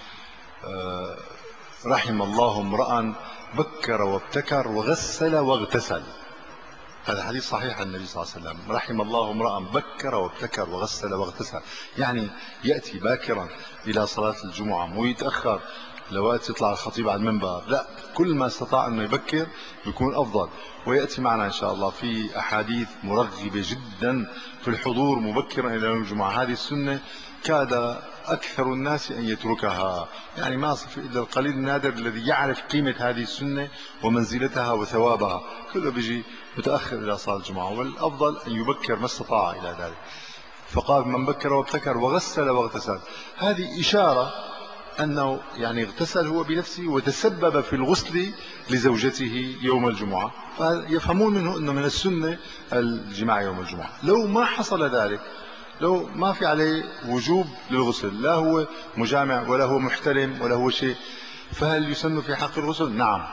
رحم الله امرأ بكر وابتكر وغسل واغتسل. هذا حديث صحيح عن النبي صلى الله عليه وسلم. رحم الله امرأ بكر وابتكر وغسل واغتسل، يعني يأتي باكرا إلى صلاة الجمعة مو يتأخر لوقت يطلع الخطيب على المنبر، لا، كل ما استطاع أنه يبكر بيكون أفضل. ويأتي معنا إن شاء الله في أحاديث مرغبة جدا في الحضور مبكرا إلى يوم الجمعة. هذه السنة كاد أكثر الناس أن يتركها، يعني ما صف إلا القليل النادر الذي يعرف قيمة هذه السنة ومنزلتها وثوابها، كله بيجي متأخر إلى صلاة الجمعة، والأفضل أن يبكر ما استطاع إلى ذلك. فقال من بكر وابتكر وغسل واغتسل، هذه إشارة أنه يعني اغتسل هو بنفسه وتسبب في الغسل لزوجته يوم الجمعة، فيفهمون منه أنه من السنة الجماع يوم الجمعة. لو ما حصل ذلك، لو ما في عليه وجوب للغسل، لا هو مجامع ولا هو محترم ولا هو شيء، فهل يسن في حق الغسل؟ نعم،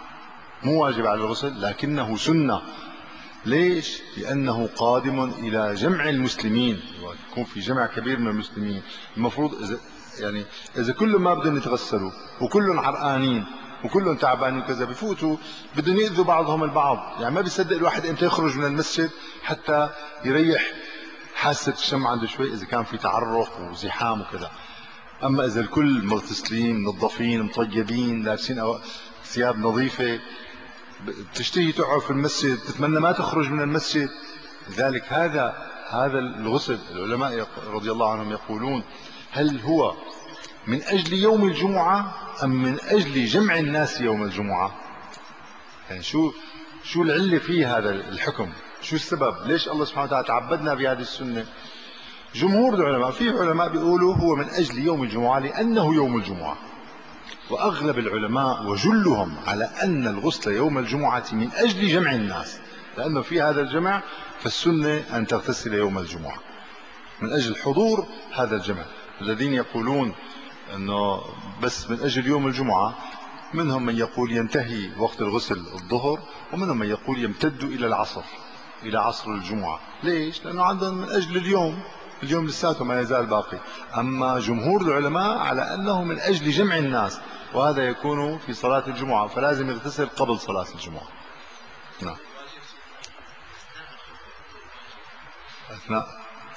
مو واجب على الغسل لكنه سنة. ليش؟ لأنه قادم إلى جمع المسلمين، يكون في جمع كبير من المسلمين. المفروض إذا يعني إذا كلهم ما بدهم يتغسلوا وكلهم عرقانين وكلهم تعبانين وكذا، بفوتوا بدهم يأذوا بعضهم البعض. يعني ما بيصدق الواحد امتى يخرج من المسجد حتى يريح حاسة الشم عنده شوي إذا كان في تعرق وزحام وكذا. أما إذا الكل مغتسلين منظفين مطيبين لابسين ثياب نظيفة، تشتهي تقعد في المسجد، تتمنى ما تخرج من المسجد. لذلك هذا هذا الغسل العلماء رضي الله عنهم يقولون هل هو من أجل يوم الجمعة أم من أجل جمع الناس يوم الجمعة؟ يعني شو شو العلة في هذا الحكم؟ شو السبب؟ ليش الله سبحانه وتعالى تعبدنا بهذه السنة؟ جمهور العلماء، في علماء بيقولوا هو من أجل يوم الجمعة لأنه يوم الجمعة، وأغلب العلماء وجلهم على أن الغسل يوم الجمعة من أجل جمع الناس، لأنه في هذا الجمع فالسنة أن تغتسل يوم الجمعة من أجل حضور هذا الجمع. الذين يقولون أنه بس من أجل يوم الجمعة، منهم من يقول ينتهي وقت الغسل الظهر، ومنهم من يقول يمتد إلى العصر، إلى عصر الجمعة. ليش؟ لأنه عندهم من أجل اليوم، اليوم لساته ما يزال باقي. أما جمهور العلماء على أنه من أجل جمع الناس، وهذا يكون في صلاة الجمعة، فلازم يغتسل قبل صلاة الجمعة. نعم. أثناء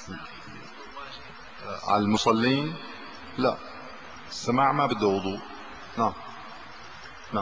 على المصلين لا، السماع ما بده وضوء. نعم نعم.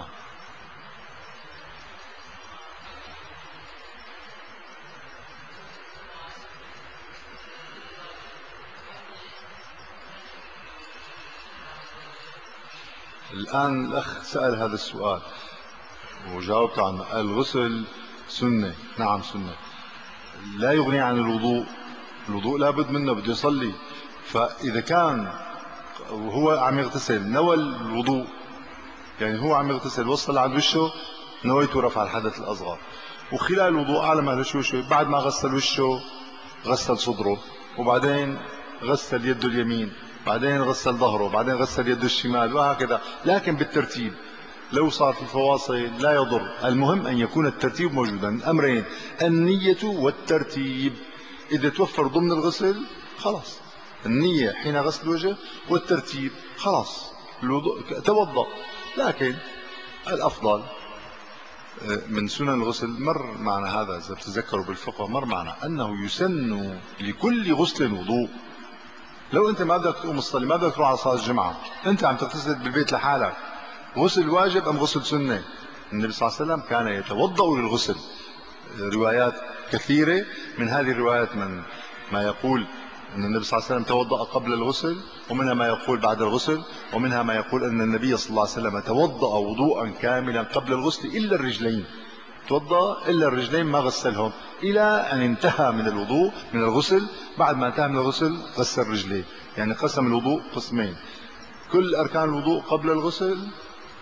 الآن الأخ سأل هذا السؤال وجاوبت عنه. الغسل سنة، نعم سنة، لا يغني عن الوضوء. الوضوء لابد منه، بده يصلي. فإذا كان وهو عم يغتسل نوى الوضوء، يعني هو عم يغتسل وصل عند وشه نويته رفع الحدث الأصغر، وخلال الوضوء أعلم هذا شو شو بعد ما غسل وشه غسل صدره، وبعدين غسل يده اليمين، بعدين غسل ظهره، بعدين غسل يده الشمال، وهكذا، لكن بالترتيب. لو صار في فواصل لا يضر، المهم أن يكون الترتيب موجودا. الأمرين النية والترتيب إذا توفر ضمن الغسل خلاص، النية حين غسل الوجه والترتيب خلاص الوضوء توضأ. لكن الأفضل من سنن الغسل، مر معنا هذا إذا بتذكروا بالفقه، مر معنا أنه يسن لكل غسل وضوء. لو أنت ما بدك تقوم تصلي، ما بدك تروح على صلاة الجمعة، أنت عم تغتسل بالبيت لحالك، غسل واجب أم غسل سنة؟ النبي صلى الله عليه وسلم كان يتوضأ للغسل. روايات كثيرة، من هذه الروايات من ما يقول أن النبي صلى الله عليه وسلم توضأ قبل الغسل، ومنها ما يقول بعد الغسل، ومنها ما يقول أن النبي صلى الله عليه وسلم توضأ وضوءا كاملا قبل الغسل إلا الرجلين، توضأ إلا الرجلين ما غسلهم، إلى أن انتهى من الوضوء من الغسل. بعد ما انتهى من الغسل غسل رجليه، يعني قسم الوضوء قسمين، كل أركان الوضوء قبل الغسل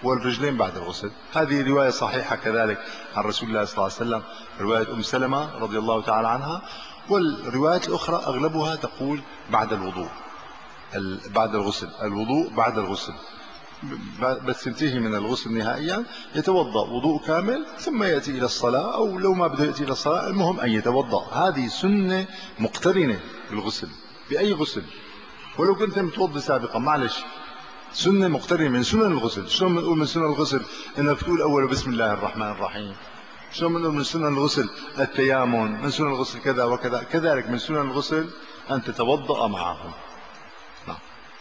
والرجلين بعد الغسل. هذه رواية صحيحة كذلك عن رسول الله صلى الله عليه وسلم، رواية أم سلمة رضي الله تعالى عنها. والروايات الأخرى أغلبها تقول بعد الوضوء، بعد الغسل، الوضوء بعد الغسل، بس ينتهي من الغسل نهائيا يتوضأ وضوء كامل ثم يأتي إلى الصلاة، أو لو ما بده يأتي إلى الصلاة المهم أن يتوضأ. هذه سنة مقترنة بالغسل، بأي غسل ولو كنت متوضي سابقا معلش، سنة مقترنة من سنن الغسل. شلون بنقول من سنن الغسل انك تقول اول بسم الله الرحمن الرحيم؟ شلون بنقول من سنن الغسل التيامن؟ من سنن الغسل كذا وكذا. كذلك من سنن الغسل ان تتوضأ معهم. نعم.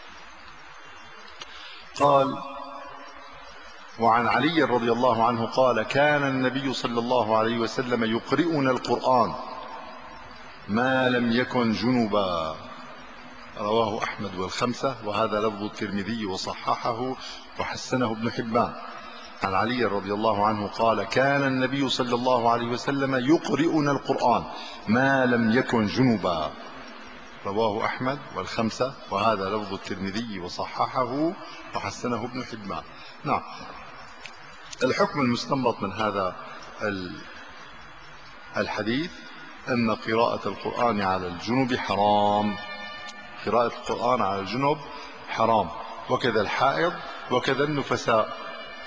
قال: وعن علي رضي الله عنه قال: كان النبي صلى الله عليه وسلم يقرئنا القرآن ما لم يكن جنبا. رواه أحمد والخمسة، وهذا لفظ الترمذي وصححه وحسنه ابن حبان. عن علي رضي الله عنه قال: كان النبي صلى الله عليه وسلم يقرئنا القرآن ما لم يكن جنبا. رواه أحمد والخمسة، وهذا لفظ الترمذي وصححه وحسنه ابن حبان. نعم. الحكم المستنبط من هذا الحديث أن قراءة القرآن على الجنب حرام. قراءة القرآن على الجنب حرام، وكذا الحائض، وكذا النفساء.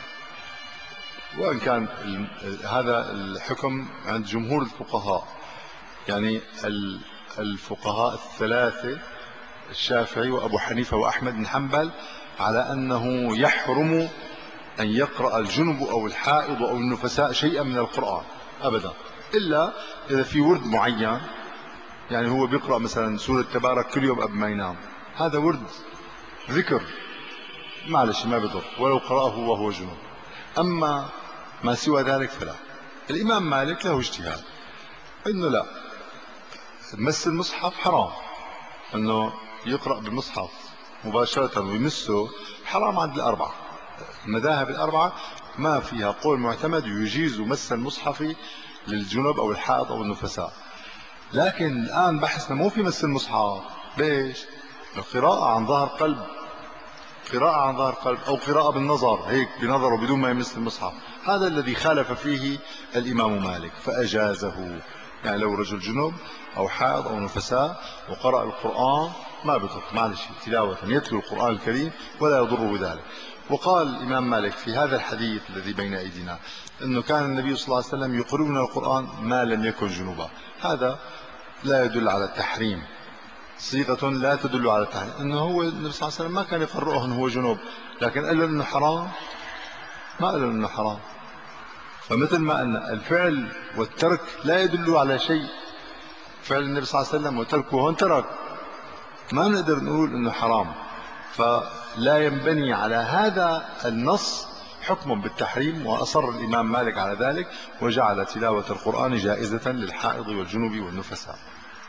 وإن كان هذا الحكم عند جمهور الفقهاء، يعني الفقهاء الثلاثة الشافعي وأبو حنيفة وأحمد بن حنبل، على أنه يحرم أن يقرأ الجنب أو الحائض أو النفساء شيئا من القرآن أبدا، إلا إذا في ورد معين. يعني هو بيقرأ مثلا سورة تبارك كل يوم قبل ما ينام، هذا ورد ذكر معلش ما بضر ولو قرأه وهو جنوب. أما ما سوى ذلك فلا. الإمام مالك له اجتهاد إنه لا، مس المصحف حرام، إنه يقرأ بالمصحف مباشرة ويمسه حرام عند الأربعة. المذاهب الأربعة ما فيها قول معتمد يجيز مس المصحف للجنوب أو الحائض أو النفساء. لكن الآن بحثنا مو في مس المصحف. ليش؟ القراءة عن ظهر قلب، قراءة عن ظهر قلب، أو قراءة بالنظر، هيك بنظره بدون ما يمس المصحف. هذا الذي خالف فيه الإمام مالك فأجازه. يعني لو رجل جنوب أو حائض أو نفساء وقرأ القرآن ما بضر، معلش تلاوة يتلو القرآن الكريم ولا يضره ذلك. وقال الإمام مالك في هذا الحديث الذي بين أيدينا أنه كان النبي صلى الله عليه وسلم يقرئنا القرآن ما لم يكن جنوبا. هذا لا يدل على التحريم، صيغة لا تدل على التحريم. انه هو النبي صلى الله عليه وسلم ما كان يقرؤه انه هو جنوب، لكن قال له انه حرام، ما قال له انه حرام. فمثل ما ان الفعل والترك لا يدل على شيء، فعل النبي صلى الله عليه وسلم وتركه هون ترك، ما نقدر نقول انه حرام. فلا ينبني على هذا النص حكم بالتحريم. واصر الامام مالك على ذلك وجعل تلاوة القرآن جائزة للحائض والجنوب والنفساء.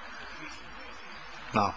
نعم.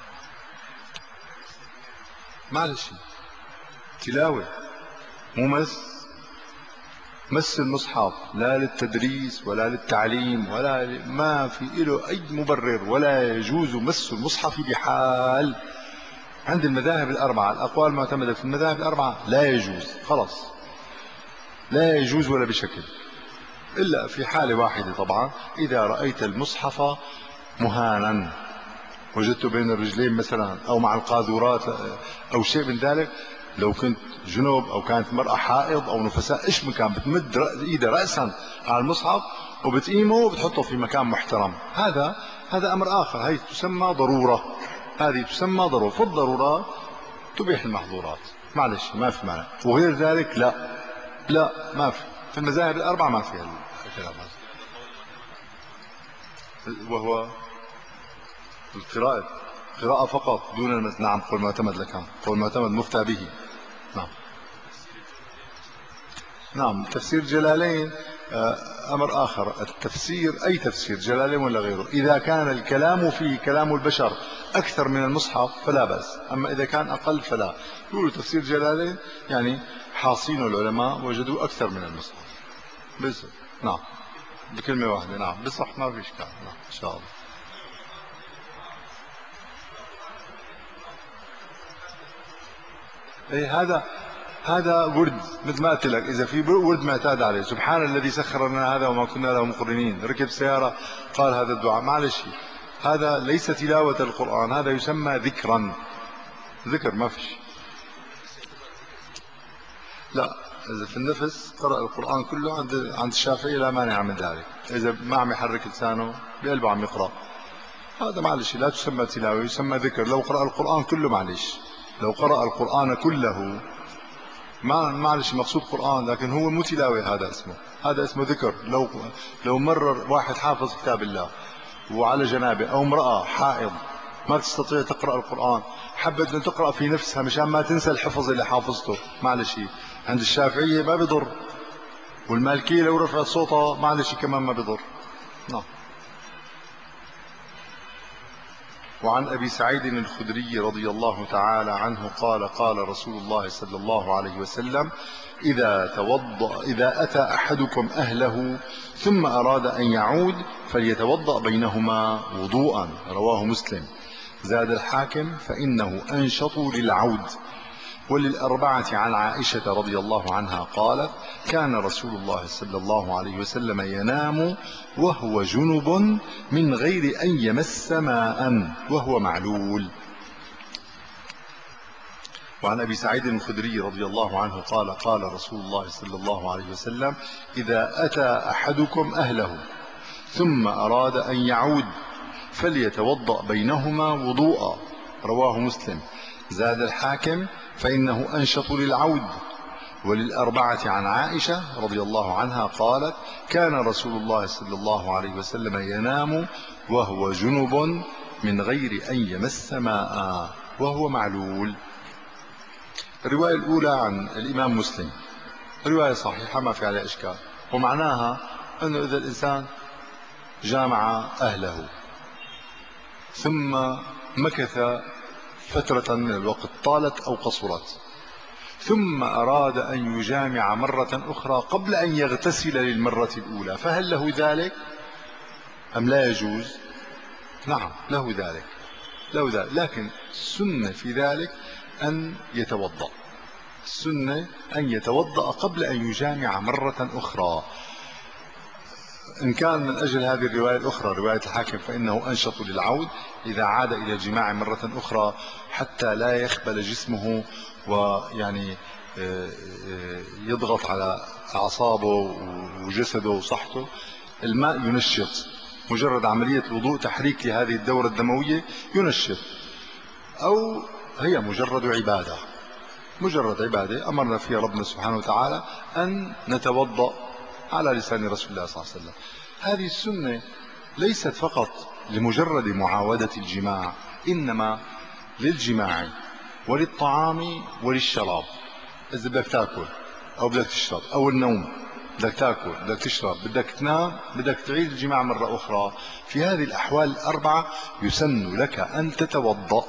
معلش تلاوة مو مس. مس المصحف لا للتدريس ولا للتعليم ولا ل... ما في له أي مبرر، ولا يجوز مس المصحف بحال. عند المذاهب الأربعة، الأقوال المعتمدة في المذاهب الأربعة لا يجوز، خلاص لا يجوز ولا بشكل، إلا في حالة واحدة طبعا، إذا رأيت المصحف مهانا وجدته بين الرجلين مثلا، أو مع القاذورات أو شيء من ذلك. لو كنت جنوب أو كانت مرأة حائض أو نفساء إيش مكان، بتمد إيدها رأسا على المصحف وبتقيمه وبتحطه في مكان محترم. هذا هذا أمر آخر، هي تسمى ضرورة، هذه تسمى ضرورة. في الضرورات تبيح المحظورات، معلش ما في معنى. وغير ذلك لا لا ما في. في المذاهب الأربعة ما فيها الكلام هذا. وهو القراءة، قراءة فقط دون المس. نعم قول معتمد لك، قول معتمد مفتى به. نعم نعم. تفسير جلالين أمر آخر. التفسير أي تفسير جلالين ولا غيره، إذا كان الكلام فيه كلام البشر أكثر من المصحف فلا بأس، أما إذا كان أقل فلا. يقولوا تفسير جلالين يعني حاصين العلماء وجدوا أكثر من المصحف بس. نعم بكلمة واحدة. نعم بصح ما في إشكال. نعم إن شاء الله. إيه هذا هذا ورد مثل ما قلت لك، إذا في ورد معتاد عليه، سبحان الذي سخر لنا هذا وما كنا له مقرنين، ركب سيارة قال هذا الدعاء، معلش هذا ليس تلاوة القرآن، هذا يسمى ذكرا، ذكر ما فيش. لا، إذا في النفس قرأ القرآن كله عند عند الشافعي لا مانع من ذلك، إذا ما عم يحرك لسانه بقلبه عم يقرأ، هذا معلش لا تسمى تلاوة، يسمى ذكر. لو قرأ القرآن كله معلش، لو قرأ القرآن كله ما معلش مقصود قرآن، لكن هو مو تلاوة، هذا اسمه هذا اسمه ذكر. لو لو مرر واحد حافظ كتاب الله وعلى جنابه، أو امرأة حائض ما تستطيع تقرأ القرآن، حبت أن تقرأ في نفسها مشان ما تنسى الحفظ اللي حافظته، معلش عند الشافعية ما بضر، والمالكية لو رفعت صوتها معلش كمان ما بضر. نعم. وعن أبي سعيد الخدري رضي الله تعالى عنه قال قال رسول الله صلى الله عليه وسلم: إذا توضأ إذا أتى أحدكم أهله ثم أراد أن يعود فليتوضأ بينهما وضوءا، رواه مسلم. زاد الحاكم: فإنه أنشط للعود. وللأربعة عن عائشة رضي الله عنها قالت: كان رسول الله صلى الله عليه وسلم ينام وهو جنب من غير أن يمس ماء وهو معلول. وعن أبي سعيد الخدري رضي الله عنه قال قال رسول الله صلى الله عليه وسلم: إذا أتى أحدكم أهله ثم أراد أن يعود فليتوضأ بينهما وضوءا، رواه مسلم. زاد الحاكم: فإنه أنشط للعود. وللأربعة عن عائشة رضي الله عنها قالت: كان رسول الله صلى الله عليه وسلم ينام وهو جنب من غير أن يمس ماء وهو معلول. الرواية الأولى عن الإمام مسلم رواية صحيحة ما في عليها إشكال، ومعناها أنه إذا الإنسان جامع أهله ثم مكث فترة من الوقت طالت أو قصرت، ثم أراد أن يجامع مرة أخرى قبل أن يغتسل للمرة الأولى، فهل له ذلك أم لا يجوز؟ نعم له ذلك، له ذلك، لكن السنة في ذلك أن يتوضأ، السنة أن يتوضأ قبل أن يجامع مرة أخرى. إن كان من أجل هذه الرواية الأخرى رواية الحاكم فإنه أنشط للعود، إذا عاد إلى الجماع مرة أخرى حتى لا يخبل جسمه ويعني يضغط على أعصابه وجسده وصحته، الماء ينشط، مجرد عملية الوضوء تحريك لهذه الدورة الدموية ينشط، أو هي مجرد عبادة، مجرد عبادة أمرنا فيها ربنا سبحانه وتعالى أن نتوضأ على لسان رسول الله صلى الله عليه وسلم. هذه السنة ليست فقط لمجرد معاودة الجماع، إنما للجماع وللطعام وللشراب. إذا بدك تأكل أو بدك تشرب، أو النوم، بدك تأكل بدك تشرب بدك تنام بدك تعيد الجماع مرة أخرى، في هذه الأحوال الأربعة يسن لك أن تتوضأ،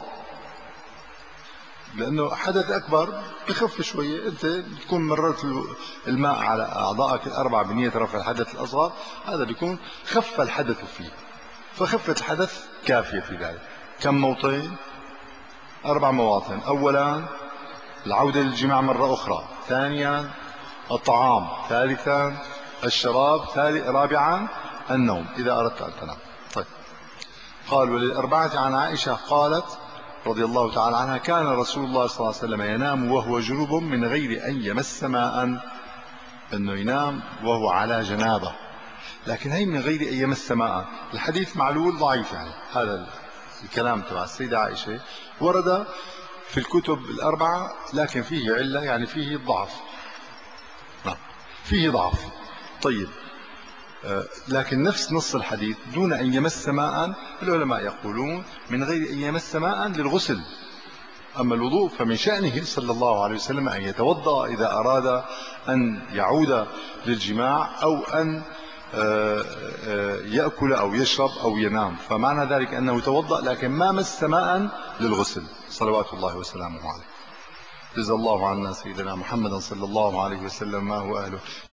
لأنه حدث أكبر بخف شوية، أنت بتكون مررت الماء على أعضائك الأربعة بنية رفع الحدث الأصغر، هذا بيكون خف الحدث فيه، فخفة الحدث كافية في ذلك. كم موطن؟ أربع مواطن. أولا العودة للجماع مرة أخرى، ثانيا الطعام، ثالثا الشراب، ثالث رابعا النوم إذا أردت أن تنام. طيب. قال: وللأربعة عن عائشة قالت رضي الله تعالى عنها: كان رسول الله صلى الله عليه وسلم ينام وهو جنوب من غير أن يمس ماء، أنه ينام وهو على جنابه، لكن هي من غير أن يمس ماء. الحديث معلول ضعيف، يعني هذا الكلام تبع السيدة عائشة ورد في الكتب الأربعة، لكن فيه علة، يعني فيه ضعف، نعم فيه ضعف. طيب، لكن نفس نص الحديث دون أن يمس ماء، العلماء يقولون من غير أن يمس ماء للغسل. أما الوضوء فمن شأنه صلى الله عليه وسلم أن يتوضأ إذا أراد أن يعود للجماع أو أن يأكل أو يشرب أو ينام، فمعنى ذلك أنه توضأ لكن ما مس ماء للغسل، صلوات الله وسلامه عليه. جزا الله عنا سيدنا محمدا صلى الله عليه وسلم ما هو أهله.